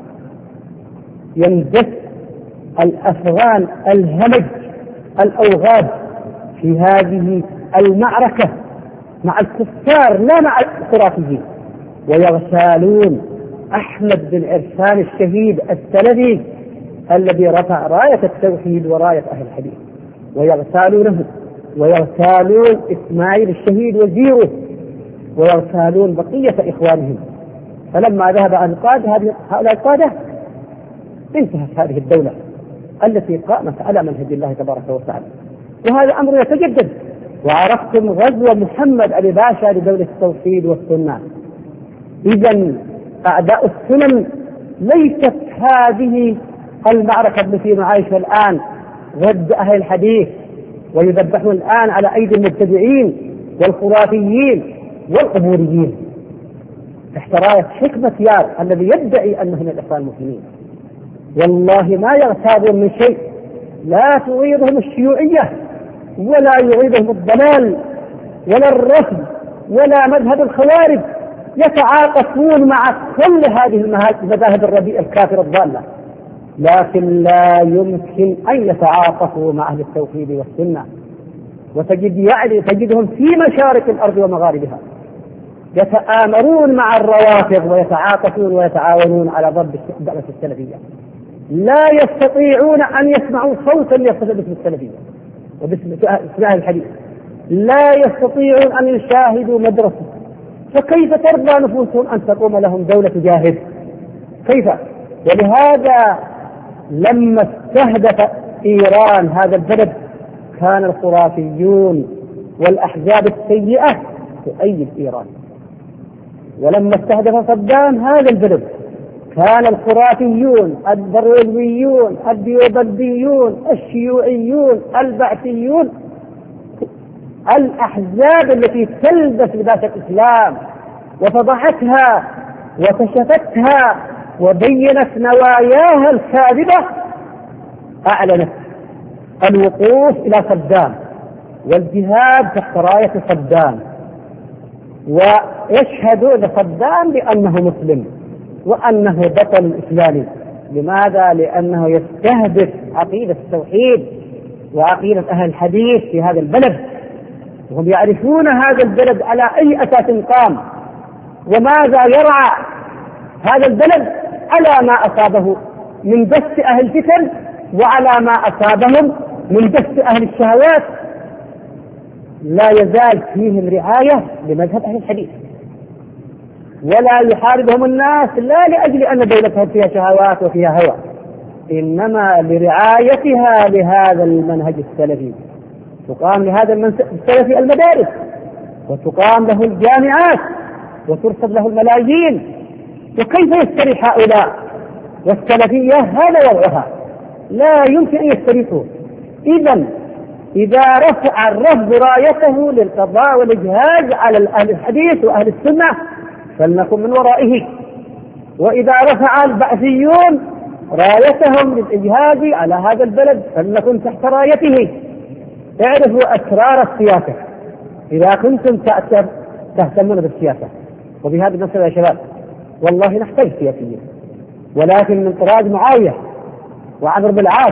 ينبث الأفغان الهمج الأوغاد في هذه المعركة مع الكفار لا مع الخرافيين، ويغتالون أحمد بن عرفان الشهيد السلفي الذي رفع راية التوحيد وراية أهل الحديث، ويغتالونه ويغتالون إسماعيل الشهيد وزيره، ويغتالون بقية إخوانهم. فلما ذهب عن القادة هؤلاء القادة انتهت هذه الدولة التي قامت على منهج الله تبارك وتعالى. وهذا أمر يتجدد. وعرفتم غزو محمد علي باشا لدولة التوحيد والسنة. إذن أعداء السنن ليست هذه المعركة التي نعيشها الآن ضد أهل الحديث ويذبحون الآن على أيدي المبتدعين والخرافيين والقبوريين تحت راية حكمة يار الذي يدعي أنه من الإخوان المسلمين. والله ما يغتابون من شيء، لا تغيظهم الشيوعية ولا يغيظهم الضلال ولا الرفض ولا مذهب الخوارج، يتعاطفون مع كل هذه المذاهب الرديئة الكافرة الضالة، لكن لا يمكن أن يتعاطفوا مع أهل التوحيد والسنة. وتجد يعني تجدهم في مشارق الأرض ومغاربها يتآمرون مع الروافض ويتعاطفون ويتعاونون على ضرب الدعوة السلفية. لا يستطيعون أن يسمعوا صوتا يصف باسم السلفية وباسم أهل الحديث، لا يستطيعون أن يشاهدوا مدرسة. فكيف ترضى نفوسهم أن تقوم لهم دولة جاهز؟ كيف؟ ولهذا لما استهدف إيران هذا البلد كان الخرافيون والأحزاب السيئة تؤيد إيران. ولما استهدف صدام هذا البلد كان الخرافيون البرويون الديوبنديون الشيوعيون البعثيون الأحزاب التي تلبس لباس الإسلام وفضحتها وكشفتها وبينت نواياها الكاذبة أعلنت الوقوف إلى صدام والجهاد تحت راية صدام، ويشهدون صدام بأنه مسلم وأنه بطل إسلامي. لماذا؟ لأنه يستهدف عقيدة التوحيد وعقيدة أهل الحديث في هذا البلد، وهم يعرفون هذا البلد على أي أساس قام وماذا يرعى هذا البلد على ما أصابه من دس أهل الفتن وعلى ما أصابهم من دس أهل الشهوات. لا يزال فيهم رعاية لمذهب أهل الحديث، ولا يحاربهم الناس لا لأجل أن دولتهم فيها شهوات وفيها هوى، إنما لرعايتها لهذا المنهج السلفي. تقام لهذا السلفي المدارس وتقام له الجامعات وترصد له الملايين. وكيف يستريح هؤلاء والسلفية؟ هذا وضعها، لا يمكن أن يستريحوا. إذن إذا رفع الرفض رايته للقضاء والإجهاز على أهل الحديث وأهل السنة فلنكن من ورائه، وإذا رفع البعثيون رايتهم للإجهاز على هذا البلد فلنكن تحت رايته. اعرفوا أسرار السياسة إذا كنتم تهتمون بالسياسة. وبهذا المسألة يا شباب والله نحتاج سياسيين، ولكن من طراز معاوية وعمرو بن العاص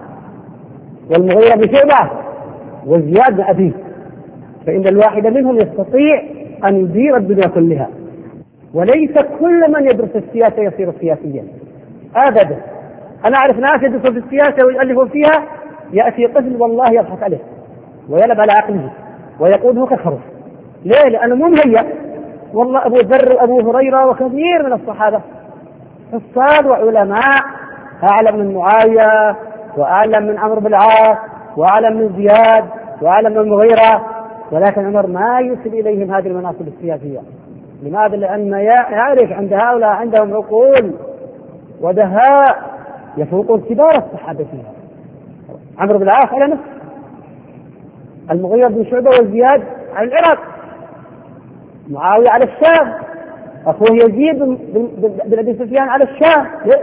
والمغيرة بن شعبة وزياد بن أبي، فإن الواحد منهم يستطيع أن يدير الدنيا كلها. وليس كل من يدرس السياسة يصير سياسيا أبدا. أنا أعرف ناس يدرسوا في السياسة ويؤلفوا فيها، يأتي طفل والله يضحك عليه ويلعب على عقله ويقول هو كالخروف. ليه؟ لأنه مو مهيأ. والله أبو ذر وأبو هريرة وكثير من الصحابة حفاظ وعلماء أعلم من معاوية وأعلم من عمرو بن العاص وأعلم من زياد وأعلم من المغيرة، ولكن عمر ما يوصل إليهم هذه المناصب السياسية. لماذا؟ لأن يعرف عند هؤلاء عندهم عقول ودهاء يفوقون كبار الصحابة فيها. عمرو بن العاص على نفسه، المغيرة بن شعبة وزياد على العراق، معاوية على الشام، أخوه يزيد بن أبي سفيان على الشام.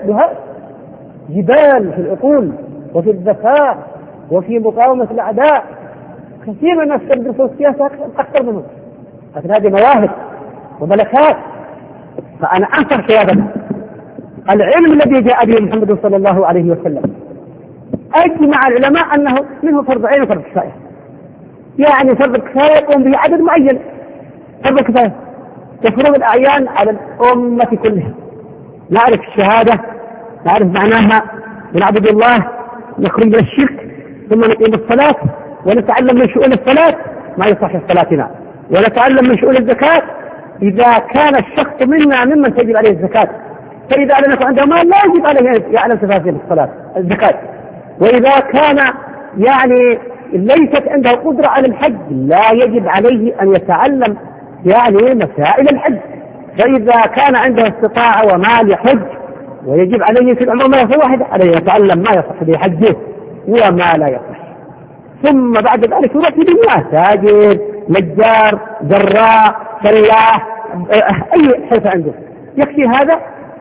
جبال في العقول وفي الذكاء وفي مقاومة الأعداء. كثير من الناس يدرسوا السياسة أكثر منهم، لكن هذه مواهب وملكات. فأنا أنصح شبابنا العلم الذي جاء به محمد صلى الله عليه وسلم أجمع العلماء أنه منه فرض عين وفرض كفاية. يعني فرض الكفاية يقوم به عدد معين، فرض الكفاية تفرض الأعيان على الأمة كلها. نعرف الشهادة، نعرف معناها، ونعبد الله، نخرج من الشرك، ثم نقيم الصلاة ونتعلم من شؤون الصلاة ما يصح صلاتنا، ونتعلم من شؤون الزكاة إذا كان الشخص منا ممن تجب عليه الزكاة، فإذا لم يكن عنده مال لا يجب عليه يعلم تفاصيل الصلاة الزكاة. وإذا كان يعني ليست عنده قدرة على الحج لا يجب عليه أن يتعلم يعني مسائل الحج. فإذا كان عنده استطاعة ومال يحج ويجب عليه في العمر ما يصح واحد عليه يتعلم ما يصح به حجه وما لا يصح، ثم بعد ذلك يروح في دنياه تاجر نجار زراع فلاح أي حرفة عنده يكفي هذا.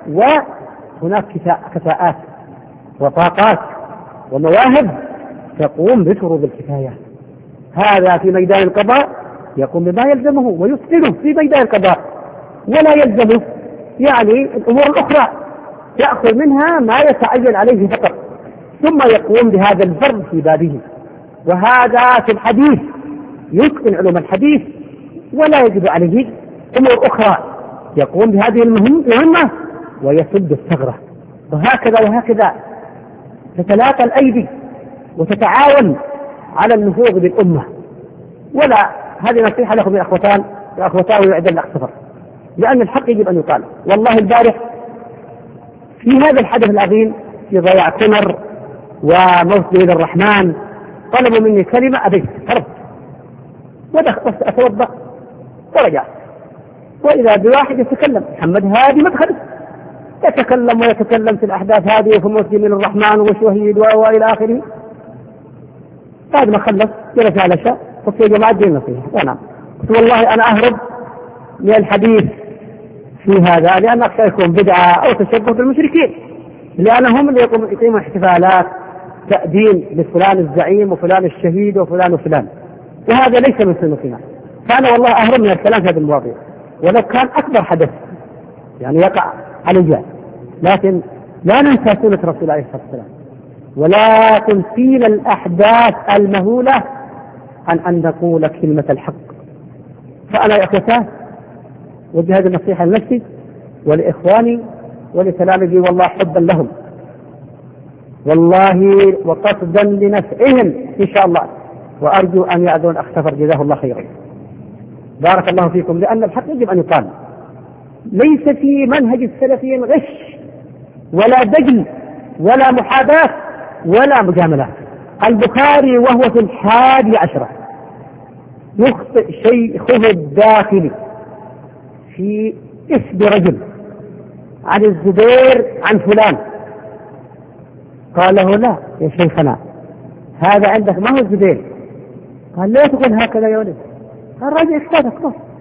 وهناك كفاءات وطاقات ومواهب تقوم بفروض الكفاية. هذا في ميدان القضاء يقوم بما يلزمه ويتقنه في ميدان القضاء، ولا يلزمه يعني الأمور الأخرى يأخذ منها ما يتعين عليه فقط، ثم يقوم بهذا الفرض في بابه. وهذا في الحديث يتقن علوم الحديث ولا يجب عليه أمور أخرى، يقوم بهذه المهمة ويسد الثغرة. وهكذا وهكذا تتلاقى الأيدي وتتعاون على النهوض بالأمة. ولا هذه نصيحة لكم يا أخوتان يا أخوتان ويعد الأخ صفر، لأن الحق يجب أن يقال. والله البارح في هذا الحدث العظيم في ضياع كمر وموت سيد الرحمن طلبوا مني كلمة أبيت هربت ودخلت أتوضأ ورجعت، وإذا بواحد يتكلم محمد هادي مدخل يتكلم ويتكلم في الأحداث هذه وفي موت جميل الرحمن وشهيد وإلى آخره. بعد ما خلص جلس على شاء قلت يا جماعة دين نصيحة. نعم قلت والله أنا أهرب من الحديث في هذا لأن أخشى يكون بدعة أو تشبه بالمشركين، لأنهم اللي يقيمون احتفالات تأدين لفلان الزعيم وفلان الشهيد وفلان وفلان، وهذا ليس من سنتنا. فأنا والله أهرب من الكلام في هذه المواضيع ولو كان أكبر حدث يعني يقع علي، لكن لا ننسى سنة رسول الله عليه الصلاة والسلام ولا تنسينا الأحداث المهولة عن أن نقول كلمة الحق. فأنا يا أخوتاه وجه هذه النصيحة لنفسي ولإخواني ولتلامذي والله حبا لهم والله وقصدا لنفعهم إن شاء الله، وأرجو أن يأذون أختفر جزاه الله خيرا. بارك الله فيكم، لأن الحق يجب أن يقال. ليس في منهج السلفيين غش ولا دجل ولا محاباة ولا مجاملات. البخاري وهو في الحادي عشرة يخطئ شيخه الداخلي في اسم رجل عن الزبير عن فلان، قال له لا يا شيخنا هذا عندك ما هو الزبير. قال لا تقول هكذا يا ولد. قال راجع كتابك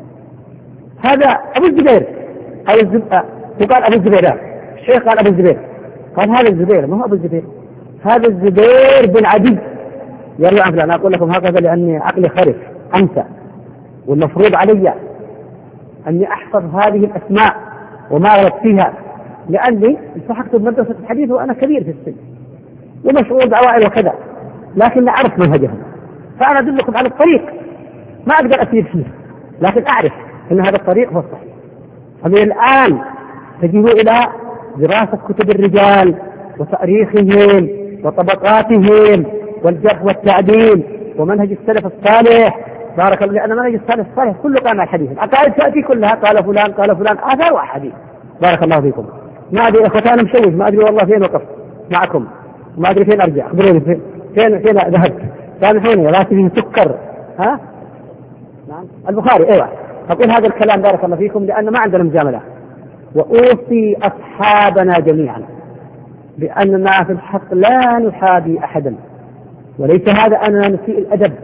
هذا أبو الزبير أو الزبير. وقال أبو الزبير، الشيخ قال أبو الزبير. قال هذا الزبير ما هو أبو الزبير، هذا الزبير بن عدي. يروي عن فلان. أنا أقول لكم هكذا لأني عقلي خرف أنسى، والمفروض علي أني أحفظ هذه الأسماء وما أغلط فيها، لأني التحقت بمدرسة الحديث وأنا كبير في السن ومشغول بأوائل وكذا، لكن أعرف منهجهم. فأنا أدلكم على الطريق، ما أقدر أسير فيه لكن أعرف أن هذا الطريق هو الصحيح. فمن الآن تجيبوا إلى دراسة كتب الرجال وتاريخهم وطبقاتهم والجرح والتعديل ومنهج السلف الصالح. بارك الله، لأن منهج السلف الصالح كله كان الحديث، العقائد تأتي كلها قال فلان قال فلان آثار وأحاديث. بارك الله فيكم. ما أدري أخوتي أنا مشوش، ما أدري والله فين وقفت معكم، ما أدري فين أرجع، أخبروني فين فين فين ذهبت. سامحوني راسي فيه سكر. ها نعم البخاري أيوة. أقول هذا الكلام بارك الله فيكم لأن ما عندنا مجاملة، وأوصي أصحابنا جميعا بأننا في الحق لا نحابي أحدا، وليس هذا أننا نسيء الأدب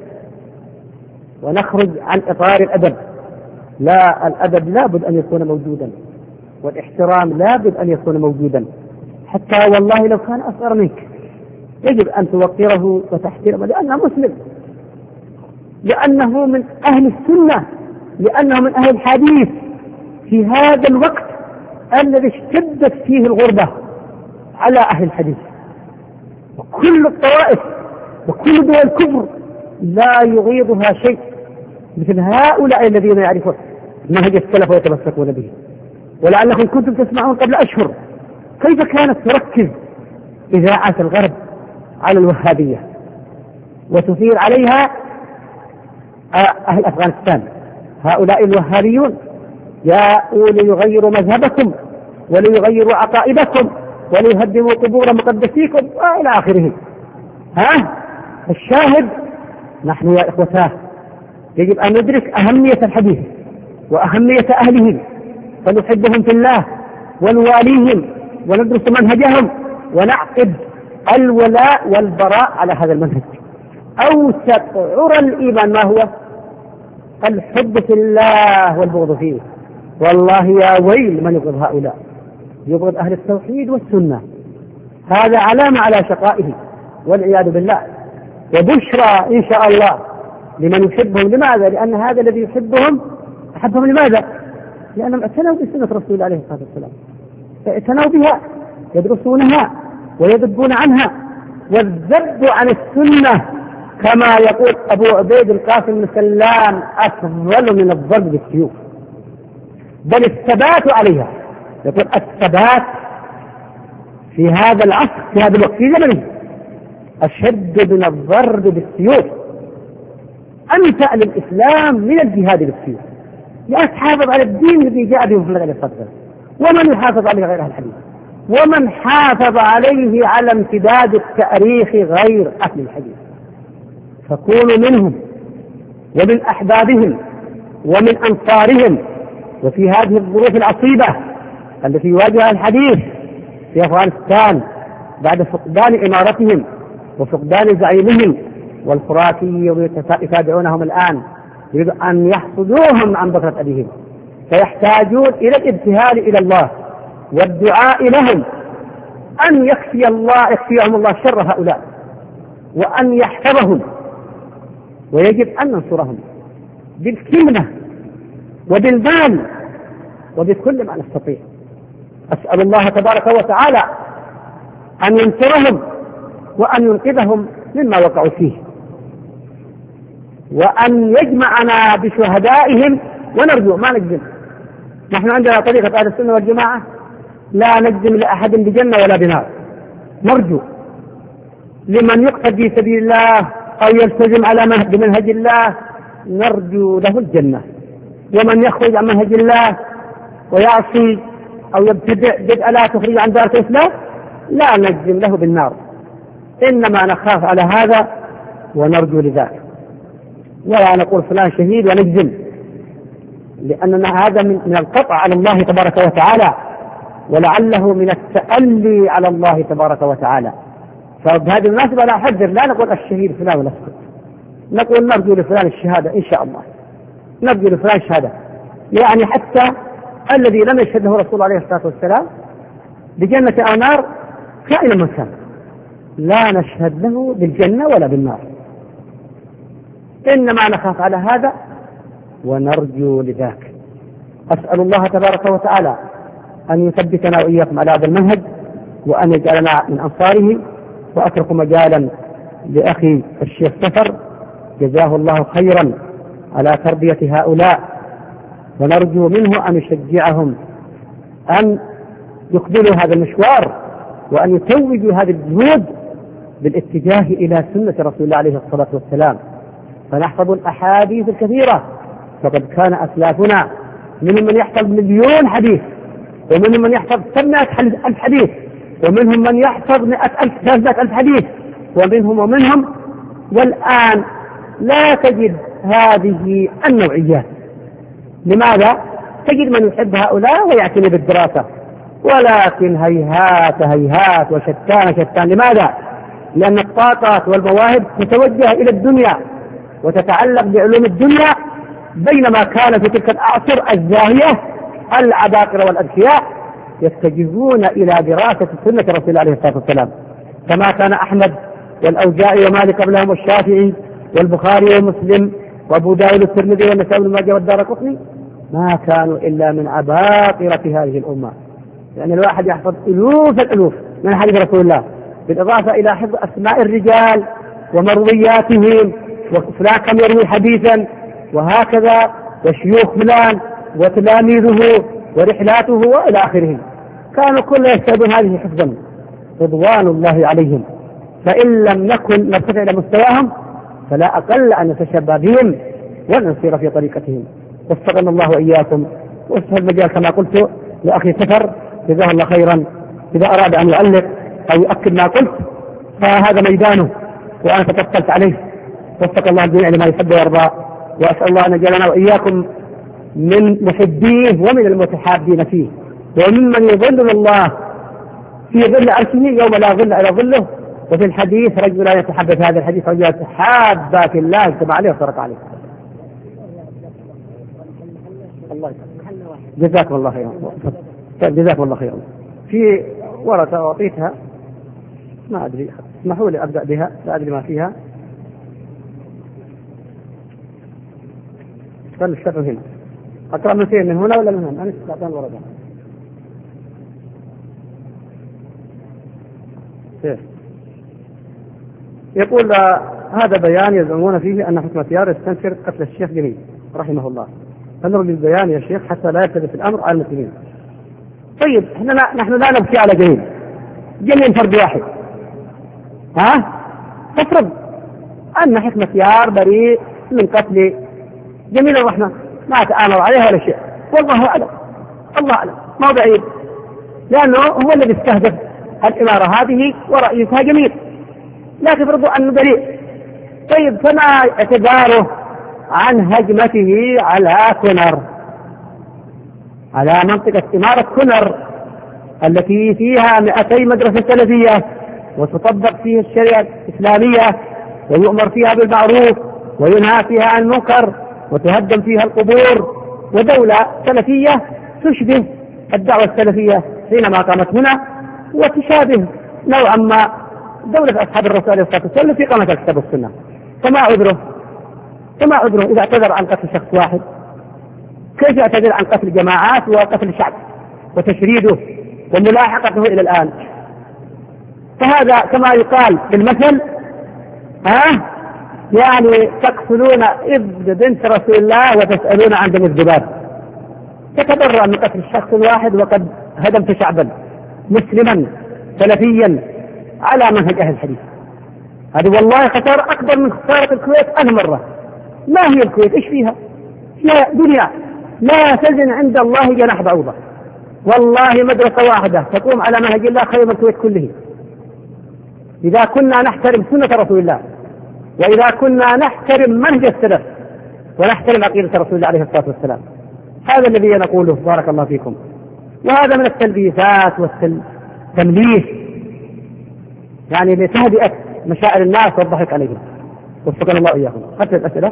ونخرج عن إطار الأدب. لا، الأدب لابد أن يكون موجودا، والاحترام لابد أن يكون موجودا، حتى والله لو كان أصغر منك يجب أن توقره وتحترمه لأنه مسلم، لأنه من أهل السنة، لأنه من أهل الحديث في هذا الوقت الذي اشتدت فيه الغربة على أهل الحديث. وكل الطوائف وكل دول الكفر لا يغيضها شيء مثل هؤلاء الذين يعرفون منهج السلف ويتمسكون به. ولعلكم كنتم تسمعون قبل أشهر كيف كانت تركز إذاعات الغرب على الوهابية وتثير عليها أهل أفغانستان. هؤلاء الوهابيون جاءوا ليغيروا مذهبكم وليغيروا عقائدكم وليهدموا قبور مقدسيكم وإلى آخره. ها الشاهد نحن يا إخوتاه يجب أن ندرك أهمية الحديث وأهمية أهله، فنحبهم في الله ونواليهم وندرس منهجهم ونعقد الولاء والبراء على هذا المنهج. أوسط عرى الإيمان ما هو؟ الحب في الله والبغض فيه. والله يا ويل من يبغض هؤلاء، يبغض أهل التوحيد والسنة، هذا علامة على شقائه والعياذ بالله. وبشرى إن شاء الله لمن يحبهم. لماذا؟ لأن هذا الذي يحبهم أحبهم لماذا؟ لأنهم اعتنوا بسنة رسول الله عليه الصلاة والسلام، اعتنوا بها، يدرسونها ويذبون عنها. والذب عن السنة كما يقول أبو عبيد القاسم بن سلام أفضل من الضرب بالسيوف، بل الثبات عليها. يقول الثبات في هذا العصر في هذا الوقت في زمنه أشد من الضرب بالسيوف، أمتع للإسلام من الجهاد بالسيوف. يحافظ على الدين الذي جاء به محمد عليه الصلاة والسلام، ومن يحافظ عليه غير أهل الحديث، ومن حافظ عليه على امتداد التاريخ غير أهل الحديث. فكونوا منهم ومن أحبابهم ومن أنصارهم. وفي هذه الظروف العصيبة التي يواجهها الحديث في أفغانستان بعد فقدان إمارتهم وفقدان زعيمهم والخرافي يتابعونهم الآن يريد أن يحصدوهم عن بكرة أبيهم، فيحتاجون إلى الابتهال إلى الله والدعاء لهم أن يكفي الله يكفيهم الله شر هؤلاء وأن يحفظهم، ويجب أن ننصرهم بالكلمة وبالمال وبكل ما نستطيع. أسأل الله تبارك وتعالى أن ينصرهم وأن ينقذهم مما وقعوا فيه، وأن يجمعنا بشهدائهم. ونرجو ما نجزم، نحن عندنا طريقة أهل السنة والجماعة لا نجزم لأحد بجنة ولا بنار، نرجو لمن يقتل في سبيل الله أو يلتزم على منهج الله نرجو له الجنة، ومن يخرج عن منهج الله ويعصي أو يبتدع بدء لا تخرج عن دار الإسلام لا نجزم له بالنار، إنما نخاف على هذا ونرجو لذلك، ولا نقول فلان شهيد ونجزم، لأننا هذا من القطع على الله تبارك وتعالى، ولعله من التألي على الله تبارك وتعالى. فبهذه المناسبة لا أحذر، لا نقول الشهيد فلان ونسكت، نقول نرجو لفلان الشهادة إن شاء الله، نرجو لفلان الشهادة، يعني حتى الذي لم يشهد له رسول الله عليه الصلاة والسلام بجنة أو نار كائنا من كان لا نشهد له بالجنة ولا بالنار، إنما نخاف على هذا ونرجو لذاك. أسأل الله تبارك وتعالى أن يثبتنا وإياكم على هذا المنهج وأن يجعلنا من أنصاره. وأترك مجالا لأخي الشيخ سفر جزاه الله خيرا على تربية هؤلاء، ونرجو منه أن يشجعهم أن يقبلوا هذا المشوار وأن يتوجوا هذه الجهود بالاتجاه إلى سنة رسول الله عليه الصلاة والسلام، فنحفظ الأحاديث الكثيرة. فقد كان أسلافنا منهم من يحفظ مليون حديث، ومنهم من يحفظ سبعمائة ألف حديث، ومنهم من يحفظ مئة ألف ثلاثمائة ألف حديث، ومنهم ومنهم والآن لا تجد هذه النوعيات. لماذا؟ تجد من يحب هؤلاء ويعتني بالدراسة، ولكن هيهات هيهات وشتان شتان. لماذا؟ لأن الطاقات والمواهب تتوجه إلى الدنيا وتتعلق بعلوم الدنيا، بينما كان في تلك الأعصر الزاهية العباقرة والأذكياء يتجهون إلى دراسة سنة رسول الله عليه الصلاة والسلام، كما كان أحمد والأوزاعي ومالك قبلهم والشافعي والبخاري ومسلم وأبو داود والترمذي والنسائي بن ماجه والدارقطني، ما كانوا إلا من عباقرة هذه الأمة. يعني الواحد يحفظ ألوف الألوف من حديث رسول الله، بالإضافة إلى حفظ أسماء الرجال ومروياتهم، وفلان كم يروي حديثا، وهكذا وشيوخ فلان وتلاميذه ورحلاته وإلى آخره. كانوا كل يشهدون هذه حفظا رضوان الله عليهم، فإن لم نكن نرتفع إلى مستواهم فلا أقل أن نتشبه بهم ونسير في طريقتهم. وفقنا الله وإياكم، واسهل المجال كما قلت لأخي سفر جزاه الله خيرا، إذا أراد أن يعلق أو يؤكد ما قلت فهذا ميدانه وأنا تفضلت عليه. وفق الله الجميع لما يحب ويرضى، وأسأل الله أن يجعلنا وإياكم من محبيه ومن المتحابين فيه، وممن يظل الله في ظل عرشه يوم لا ظل إلا ظله. وفي الحديث رجل لا يتحدث هذا الحديث رجل يتحابى في الله اجتمع عليه وفرق عليه. الله جزاكم الله خيرا، جزاكم الله خيرا. في ورقة أعطيتها ما أدري، اسمحوا لي أبدأ بها لا أدري ما فيها. خل الشفر هنا، أقرأ من فين، من هنا ولا من هنا؟ أنا استطعت الورقة. يقول هذا بيان يزعمون فيه أن حكم اختيار يستنكر قتل الشيخ جميل رحمه الله، فنرجو البيان يا شيخ حتى لا يختلف الأمر على المسلمين. طيب احنا لا نحن لا نبكي على جميل، جميل فرد واحد، ها؟ تفرض أن حكم اختيار بريء من قتل جميل الرحمن، ما تآمر عليها ولا شيء، والله أعلم، الله أعلم، ما بعيد، لأنه هو الذي استهدف الإمارة هذه ورئيسها جميل، لا تفرضوا أنه بريء، طيب فما اعتباره عن هجمته على كنر، على منطقة إمارة كنر التي فيها مئتي مدرسة سلفية وتطبق فيها الشريعة الإسلامية ويؤمر فيها بالمعروف وينهى فيها عن المنكر وتهدم فيها القبور، ودولة سلفية تشبه الدعوة السلفية حينما قامت هنا وتشابه نوعا ما دولة أصحاب الرسول عليه الصلاة والسلام في قامت الكتاب والسنة. فما عذره فما عذره إذا اعتذر عن قتل شخص واحد؟ كيف يعتذر عن قتل جماعات وقتل شعب وتشريده وملاحقته إلى الآن؟ فهذا كما يقال بالمثل ها يعني تقتلون ابن بنت رسول الله وتسألون عن دم الذباب. تتبرأ من قتل الشخص الواحد وقد هدمت شعبا مسلما سلفيا على منهج أهل الحديث. هذه والله خسارة أكبر من خسارة الكويت ألف مرة. ما هي الكويت؟ إيش فيها؟ هي دنيا لا تزن عند الله جناح بعوضة. والله مدرسة واحدة تقوم على منهج الله خير من الكويت كله، إذا كنا نحترم سنة رسول الله، وإذا كنا نحترم منهج السلف ونحترم عقيدة رسول الله عليه الصلاة والسلام. هذا الذي نقوله بارك الله فيكم. وهذا من التلبيسات والتمليح يعني لتهدئة مشاعر الناس والضحك عليهم. وفقنا الله إياكم. حتى الأسئلة.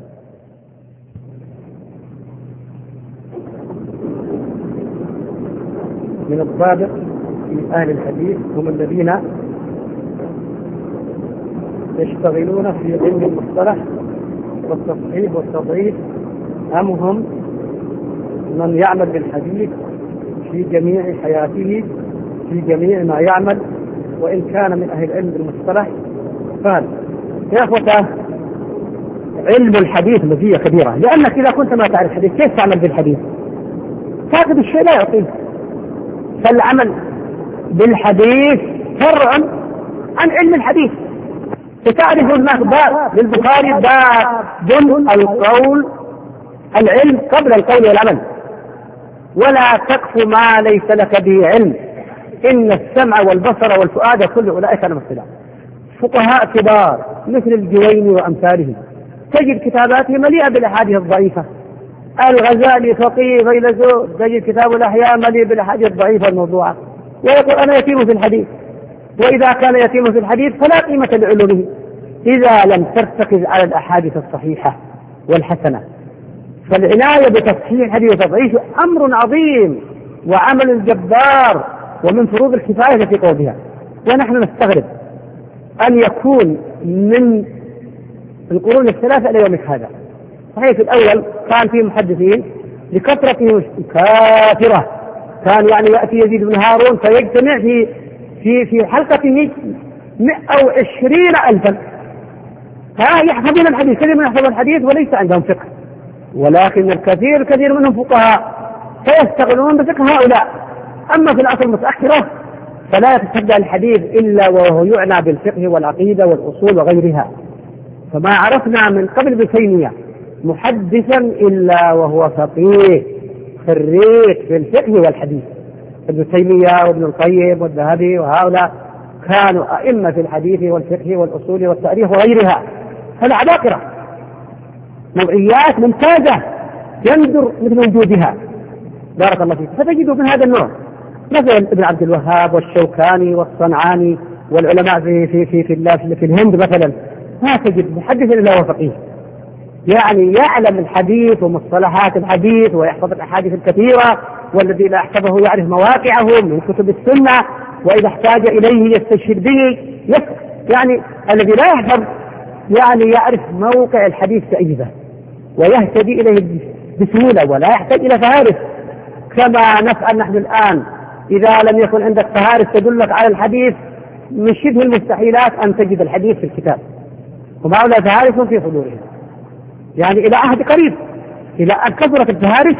من الصادق في أهل الحديث هم الذين يشتغلون في علم المصطلح والتصحيح والتضعيف، أم هم من يعمل بالحديث في جميع حياته في جميع ما يعمل وإن كان من أهل العلم بالمصطلح؟ قال يا أخوة علم الحديث مزية كبيرة، لأنك إذا كنت ما تعرف الحديث كيف تعمل بالحديث؟ فاقد الشيء لا يعطيه. فالعمل بالحديث فرع عن علم الحديث. فتعرف الناس باب للبخاري باب القول العلم قبل القول والعمل، ولا تقف ما ليس لك به علم، إن السمع والبصر والفؤاد كل أولئك على مثلا. فقهاء كبار مثل الجويني وأمثاله تجد كتاباته مليئة بالأحاديث الضعيفة. الغزالي فقيه فيلسوف تجد كتاب الأحياء مليء بالأحاديث الضعيفة الموضوعة، ويقول أنا يتيم في الحديث. وإذا كان يتيم في الحديث فلا قيمة لعلومه إذا لم ترتكز على الأحاديث الصحيحة والحسنة. فالعناية بتصحيح الحديث وتضعيفه أمر عظيم وعمل جبار ومن فروض الكفاية التي قوم بها. ونحن نستغرب أن يكون من القرون الثلاثة إلى يومك هذا. صحيح في الأول كان في محدثين لكثرة كافرة، كان يعني يأتي يزيد بن هارون فيجتمع في في في حلقته مئة وعشرين ألفا، ها يحفظون الحديث، كثير من يحفظون الحديث وليس عندهم فقه، ولكن الكثير الكثير منهم فقهاء فيستغلون بفقه هؤلاء. أما في العصر المتأخرة فلا يتصدى الحديث إلا وهو يعنى بالفقه والعقيدة والأصول وغيرها. فما عرفنا من قبل ابن تيمية محدثا إلا وهو فقيه خريج في الفقه والحديث. ابن تيمية وابن القيم والذهبي وهؤلاء كانوا أئمة في الحديث والفقه والأصول والتاريخ وغيرها. فالعباقرة نوعيات ممتازة يندر مثل وجودها بارك الله فيك. فتجدوا من هذا النوع مثلا ابن عبد الوهاب والشوكاني والصنعاني والعلماء في في في في, في الهند مثلا، ما تجد محدث إلا هو فقيه، يعني يعلم الحديث ومصطلحات الحديث ويحفظ الأحاديث الكثيرة، والذي لا يحفظه يعرف مواقعه من كتب السنة، وإذا احتاج إليه يستشهد به. يعني الذي لا يحفظ يعني يعرف موقع الحديث كأيده ويهتدي إليه بسهولة ولا يحتاج إلى فهارس كما نفعل نحن الآن. إذا لم يكن عندك فهارس تدلك على الحديث من شبه المستحيلات أن تجد الحديث في الكتاب، وهؤلاء فهارس في صدورهم يعني إلى عهد قريب. إلى أن كثرت الفهارس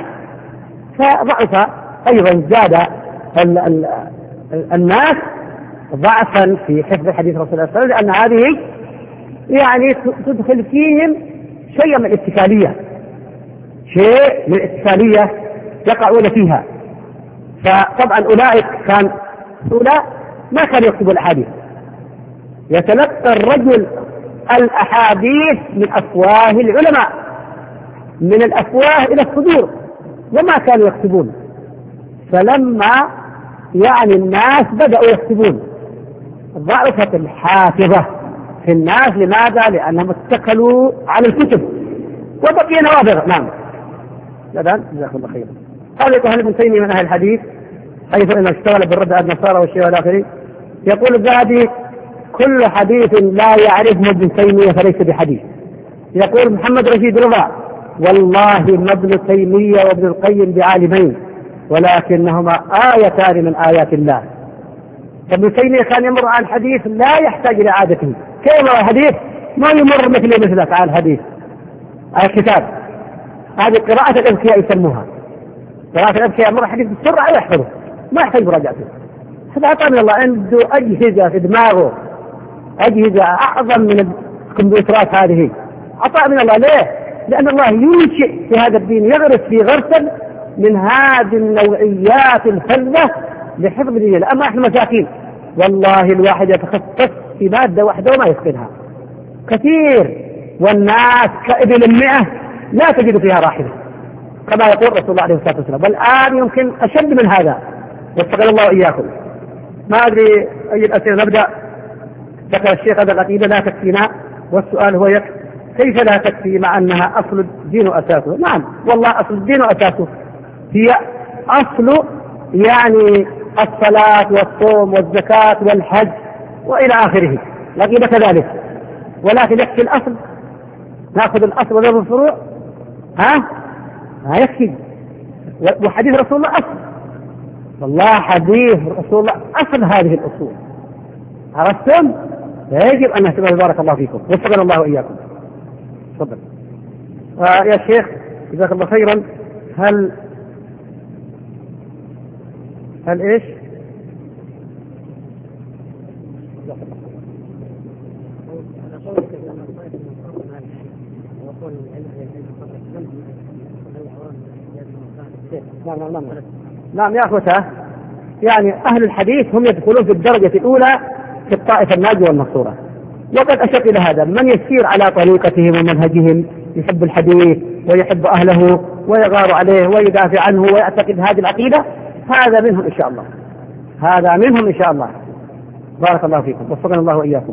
فضعف أيضا زاد ال ال الناس ضعفا في حفظ حديث رسول الله صلى الله عليه وسلم، لأن هذه يعني تدخل فيهم شيء من الاتكالية شيء من الاتكالية يقعون فيها. فطبعا أولئك كان أولئك ما كانوا يكتبوا الأحاديث، يتلقى الرجل الأحاديث من أفواه العلماء، من الأفواه إلى الصدور، وما كانوا يكتبون. فلما يعني الناس بدأوا يكتبون ضعفت الحافظة في الناس. لماذا؟ لأنهم اتكلوا على الكتب وبقي نوابغ. نعم الآن جزاكم الله خيرا. قال يقول ابن تيمية من أهل الحديث حيث إنه اشتغل بالرد على النصارى والشيعة والآخرين. يقول الذهبي كل حديث لا يعرفه ابن تيمية فليس بحديث. يقول محمد رشيد رضا والله ما ابن تيمية وابن القيم بعالمين ولكنهما آيتان من آيات الله. ابن تيمية كان يمر على الحديث لا يحتاج إلى عادته. كيف يمر الحديث؟ ما يمر مثل مثلك على الحديث على الكتاب. هذه قراءة الأذكياء يسموها قراءة الأذكياء، يمر الحديث بسرعة ويحفظه ما يحتاج مراجعته. هذا عطاء من الله، عنده أجهزة في دماغه، أجهزة أعظم من الكمبيوترات هذه. عطاء من الله. ليه؟ لأن الله ينشئ في هذا الدين، يغرس في غرسا من هذه النوعيات الفذة لحفظ دينه. أما احنا مساكين والله الواحد يتخصص في مادة واحدة وما يتقنها كثير، والناس كإبل المئة لا تجد فيها راحلة كما يقول رسول الله عليه الصلاة والسلام. والآن يمكن أشد من هذا، وفقنا الله إياكم. ما أدري أي الأسئلة نبدأ. ذكر الشيخ هذا العقيدة لا تكفينا، والسؤال هو يكفي كيف لا تكفي مع أنها أصل الدين وأساسه؟ نعم والله أصل الدين وأساسه، هي أصل يعني الصلاة والصوم والزكاة والحج وإلى آخره، العقيدة كذلك. ولكن يكفي الأصل، نأخذ الأصل ونذهب الفروع. ها ها يكفي. وحديث رسول الله أصل، والله حديث رسول الله أصل هذه الأصول. عرفتم؟ يجب أن نهتم. بارك الله فيكم وفقنا الله وإياكم. تفضل. آه يا شيخ جزاك الله خيرا. هل هل ايش؟ نعم نعم نعم نعم يا أخوته، يعني أهل الحديث هم يدخلون في الدرجة الأولى في الطائفة الناجية والمنصورة. وقد أشرت إلى هذا من يسير على طريقتهم ومنهجهم، يحب الحديث ويحب أهله ويغار عليه ويدافع عنه ويعتقد هذه العقيدة، هذا منهم إن شاء الله، هذا منهم إن شاء الله. بارك الله فيكم وفقنا الله وإياكم.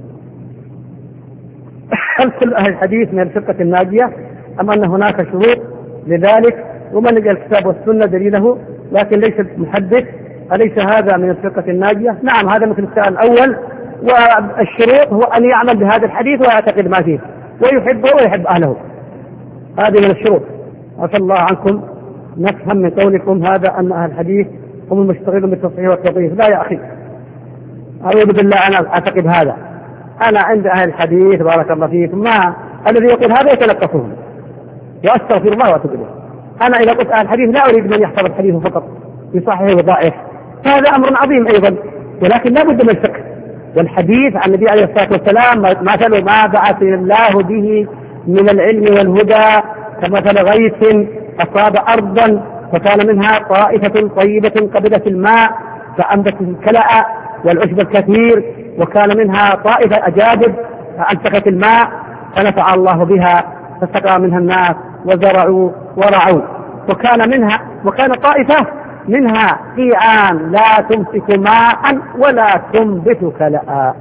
هل كل أهل الحديث من الفرقة الناجية أم أن هناك شروط لذلك؟ ومن يجعل الكتاب والسنة دليله لكن ليس محدث، أليس هذا من الفرقة الناجية؟ نعم هذا مثل السؤال الأول. والشروط هو أن يعمل بهذا الحديث ويعتقد ما فيه ويحبه ويحب أهله، هذه من الشروط. عفى الله عنكم. نفهم من قولكم هذا أن أهل الحديث هم المشتغلون بالتصحيح والتضعيف. لا يا أخي، أعوذ بالله، أنا أعتقد هذا. أنا عند أهل الحديث بارك الله فيكم ما الذي يقول هذا يتلقفهم وأستغفر الله وأتوب إليه. أنا إذا قلت أهل الحديث لا أريد من يحفظ الحديث فقط يصحح وضعيف، هذا أمر عظيم أيضا، ولكن لا بد من الفقه. والحديث عن النبي عليه الصلاة والسلام مثل ما بعث الله به من العلم والهدى كمثل غيث أصاب أرضا فكان منها طائفة طيبة قبلت الماء فأنبتت الكلأ والعشب الكثير، وكان منها طائفة أجادب فأمسكت الماء فنفع الله بها فسقى منها الناس وزرعوا ورعوا. وكان منها وكان طائفة منها قيعان لا تمسك ماء ولا تنبت كلأ.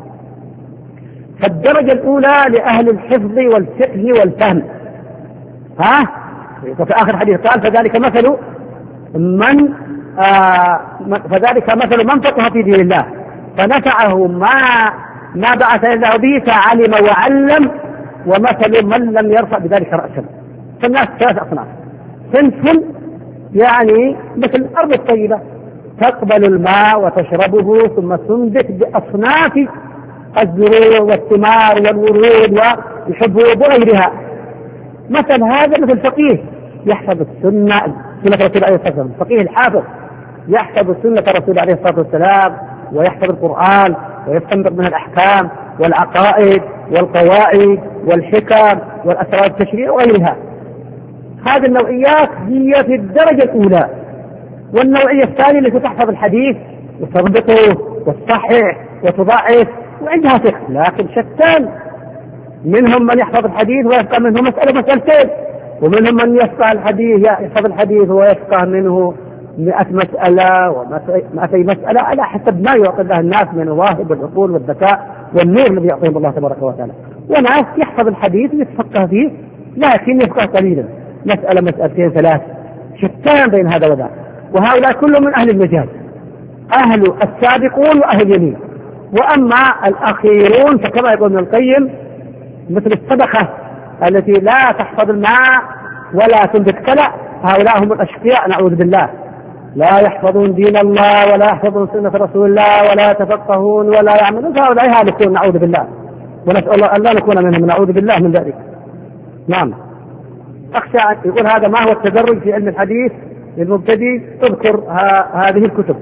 فالدرجة الأولى لأهل الحفظ والفقه والفهم. ها؟ وفي آخر حديث قال فذلك مثل من آه فذلك مثل من فقه في دين الله فنفعه ما ما بعث الله به فعلم وعلم، ومثل من لم يرفع بذلك رأسا. فالناس ثلاث أصناف. صنف يعني مثل الأرض الطيبة تقبل الماء وتشربه ثم تنبت بأصناف الزروع والثمار والورود والحبوب وغيرها. مثل هذا مثل فقيه يحفظ السنة سنة رسول عليه الصلاة والسلام، الفقيه الحافظ يحفظ سنة رسول عليه الصلاة والسلام ويحفظ القرآن ويستنبط من الأحكام والعقائد والقواعد والحكم والأسرار التشريع وغيرها. هذه النوعيات هي في الدرجة الأولى. والنوعية الثانية التي تحفظ الحديث وتضبطه وتصحح وتضعف وعندها فقه لكن شتان. منهم من يحفظ الحديث ويفقه منه مسألة مسألتين، ومنهم من يفقه الحديث يحفظ الحديث ويفقه منه مئة مسألة ومئتي مسألة على حسب ما يعطي الله الناس من الواهب والعقول والذكاء والنور الذي يعطيهم الله تبارك وتعالى. وناس يحفظ الحديث ويتفقه فيه لكن يفقه قليلا، مسألة مسألتين ثلاث، شتان بين هذا وذاك. وهؤلاء كلهم من أهل المجال، أهل السابقون وأهل اليمين. وأما الأخيرون فكما يقول ابن القيم مثل السبخة التي لا تحفظ الماء ولا تنبت كلأ، هؤلاء هم الأشقياء نعوذ بالله، لا يحفظون دين الله ولا يحفظون سنة رسول الله ولا يتفقهون ولا يعملون، فهؤلاء هالكون نعوذ بالله، ونسأل الله أن لا نكون منهم نعوذ بالله من ذلك. نعم. أخشى أن يقول هذا ما هو التدرج في علم الحديث للمبتدئ، اذكر هذه الكتب.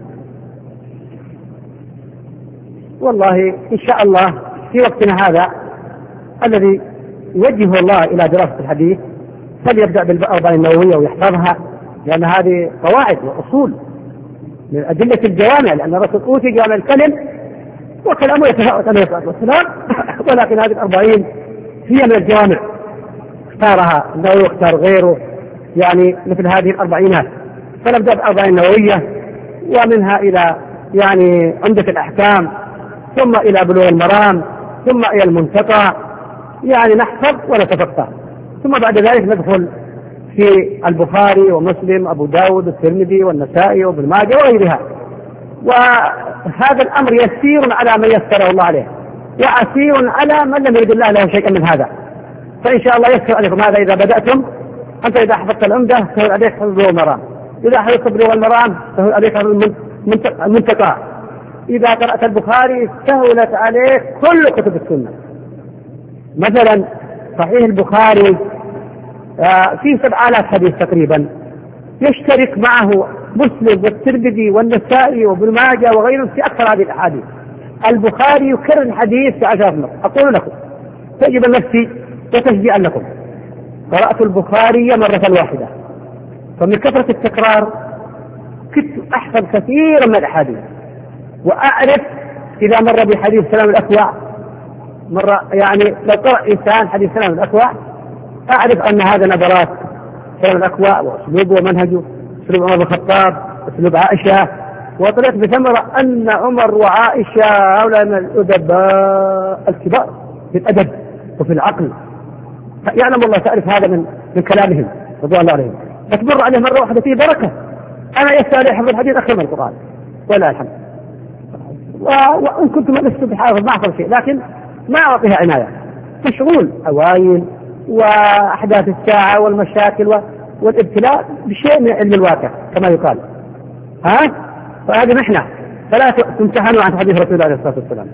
والله إن شاء الله في وقتنا هذا الذي يوجه الله إلى دراسة الحديث فليبدأ بالأربعين النووية ويحفظها، لأن هذه قواعد وأصول من أدلة الجوامع، لأن الرسول أوتي جوامع الكلم وكلامه يتفاوت عليه الصلاة والسلام، ولكن هذه الأربعين هي من الجوامع اختارها النووي واختار غيره يعني مثل هذه الأربعينات. فنبدأ بالأربعين النووية ومنها إلى يعني عمدة الأحكام، ثم إلى بلوغ المرام، ثم إلى المنتقى، يعني نحفظ ونتفقه، ثم بعد ذلك ندخل في البخاري ومسلم أبو داود الترمذي والنسائي وابن ماجه وغيرها. وهذا الأمر يسير على من يسره الله عليه، وعسير على من لم يرد الله له شيئا من هذا. فإن شاء الله يسر عليكم هذا إذا بدأتم. أنت إذا حفظت العمدة سهل عليك حفظ بلوغ المرام، إذا حفظت بلوغ المرام سهل عليك حفظ المنتقى، إذا قرأت البخاري سهلت عليك كل كتب السنة. مثلا صحيح البخاري فيه سبع آلاف حديث تقريبا، يشترك معه مسلم والترمذي والنسائي وابن ماجه وغيرهم في أكثر هذه الأحاديث. البخاري يكرر الحديث في عشرة مرات. أقول لكم تجب نفسي وتشجيعا لكم، قرأت البخاري مرة واحدة، فمن كثرة التكرار كنت أحفظ كثيرا من الأحاديث، وأعرف إذا مر بحديث سلام الأكوع مرة، يعني لو قرأ إنسان حديث سلام الأكوع أعرف أن هذا نظرات سلام الأكوع وأسلوبه ومنهجه، أسلوب عمر بن الخطاب، أسلوب عائشة. وطلعت بثمرة أن عمر وعائشة هؤلاء من الأدباء الكبار في الأدب وفي العقل، يعلم الله تعرف هذا من من كلامهم رضي الله عليهم. فتمر عليه مرة واحدة فيه بركة. أنا يسأل حفظ الحديث أكثر من القرآن ولا الحمد، وإن كنت ما لست بحافظ ما أحفظ شيء، لكن ما أعطيها عناية، مشغول أوائل وأحداث الساعة والمشاكل والابتلاء بشيء من علم الواقع كما يقال. ها؟ فهذه محنة، فلا تمتحنوا عن حديث رسول الله عليه الصلاة والسلام.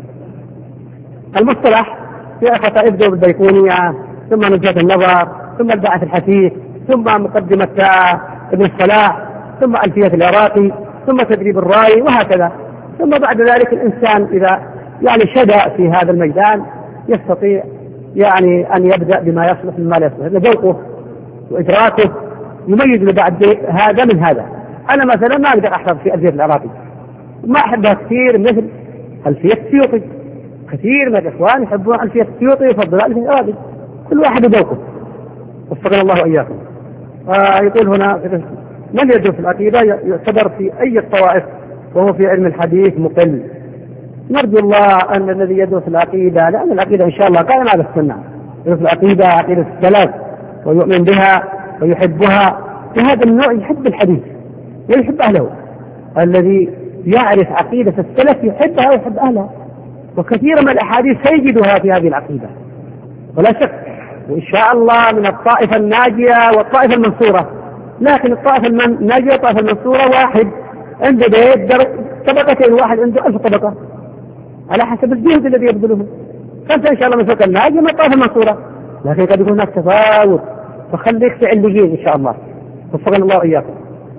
المصطلح يا أخوة ابدأوا بالبيقونية، ثم نزهة النظر، ثم الباعث الحثيث، ثم مقدمة ابن الصلاح، ثم ألفية العراقي، ثم تدريب الراي، وهكذا. ثم بعد ذلك الإنسان إذا يعني شدأ في هذا الميدان يستطيع يعني أن يبدأ بما يصلح مما لا يصلح، ذوقه وإدراكه يميز بعد هذا من هذا. أنا مثلا ما أقدر أحفظ في ألفية العراقي، ما أحبها كثير مثل ألفية السيوطي. كثير من الإخوان يحبون ألفية السيوطي ويفضلون ألفية العراقي، كل واحد ذوقه، وفقنا الله وإياكم. آه يقول هنا من يدرس العقيدة يعتبر في أي الطوائف وهو في علم الحديث مقل. نرجو الله أن الذي يدرس العقيدة، لأن العقيدة إن شاء الله قائمة على السنة، يدرس العقيدة عقيدة السلف ويؤمن بها ويحبها، وهذا النوع يحب الحديث ويحب أهله. الذي يعرف عقيدة السلف يحبها ويحب أهلها، وكثير من الأحاديث سيجدها في هذه العقيدة ولا شك، وإن شاء الله من الطائفة الناجية والطائفة المنصورة. لكن الطائفة الناجية والطائفة المنصورة واحد عنده بيت طبقتين، واحد عنده ألف طبقة على حسب الجهد الذي يبذله. فأنت إن شاء الله من فوق الناجية من الطائفة المنصورة، لكن قد يكون هناك تفاوت، فخليك في عليين إن شاء الله. وفقنا الله وإياكم.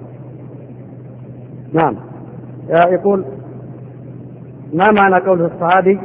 نعم. يقول ما معنى قول الصحابي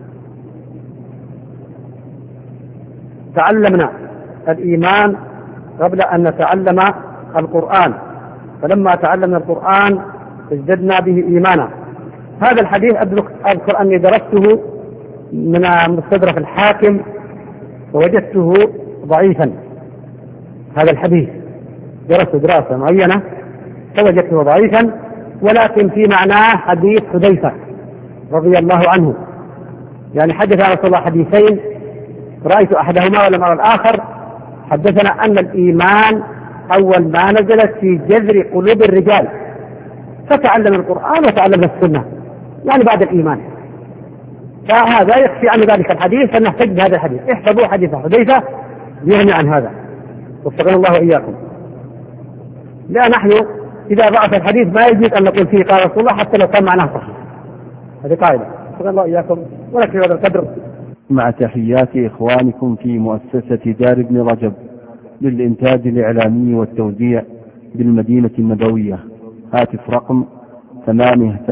تعلمنا الإيمان قبل أن نتعلم القرآن، فلما تعلمنا القرآن ازددنا به إيمانا؟ هذا الحديث أذكر أني درسته من مستدرك الحاكم فوجدته ضعيفا. هذا الحديث درست دراسة معينة فوجدته ضعيفا، ولكن في معناه حديث حذيفة رضي الله عنه، يعني حدث عن رسول الله حديثين رأيت أحدهما ولم أرى الآخر. حدثنا أن الإيمان أول ما نزلت في جذر قلوب الرجال، فتعلم القرآن وتعلم السنة، يعني بعد الإيمان. فهذا يكفي عن ذلك الحديث فنحتج بهذا الحديث. احفظوا حديث حذيفة يغني عن هذا، وفقنا الله وإياكم. لا نحن إذا ضعف الحديث ما يجوز أن نقول فيه قال رسول الله حتى لو كان معناه صحيح. هذه قاعدة. وفقنا الله وإياكم ونكفي هذا القدر. مع تحيات إخوانكم في مؤسسة دار ابن رجب للإنتاج الإعلامي والتوزيع بالمدينة النبوية. هاتف رقم ثمانية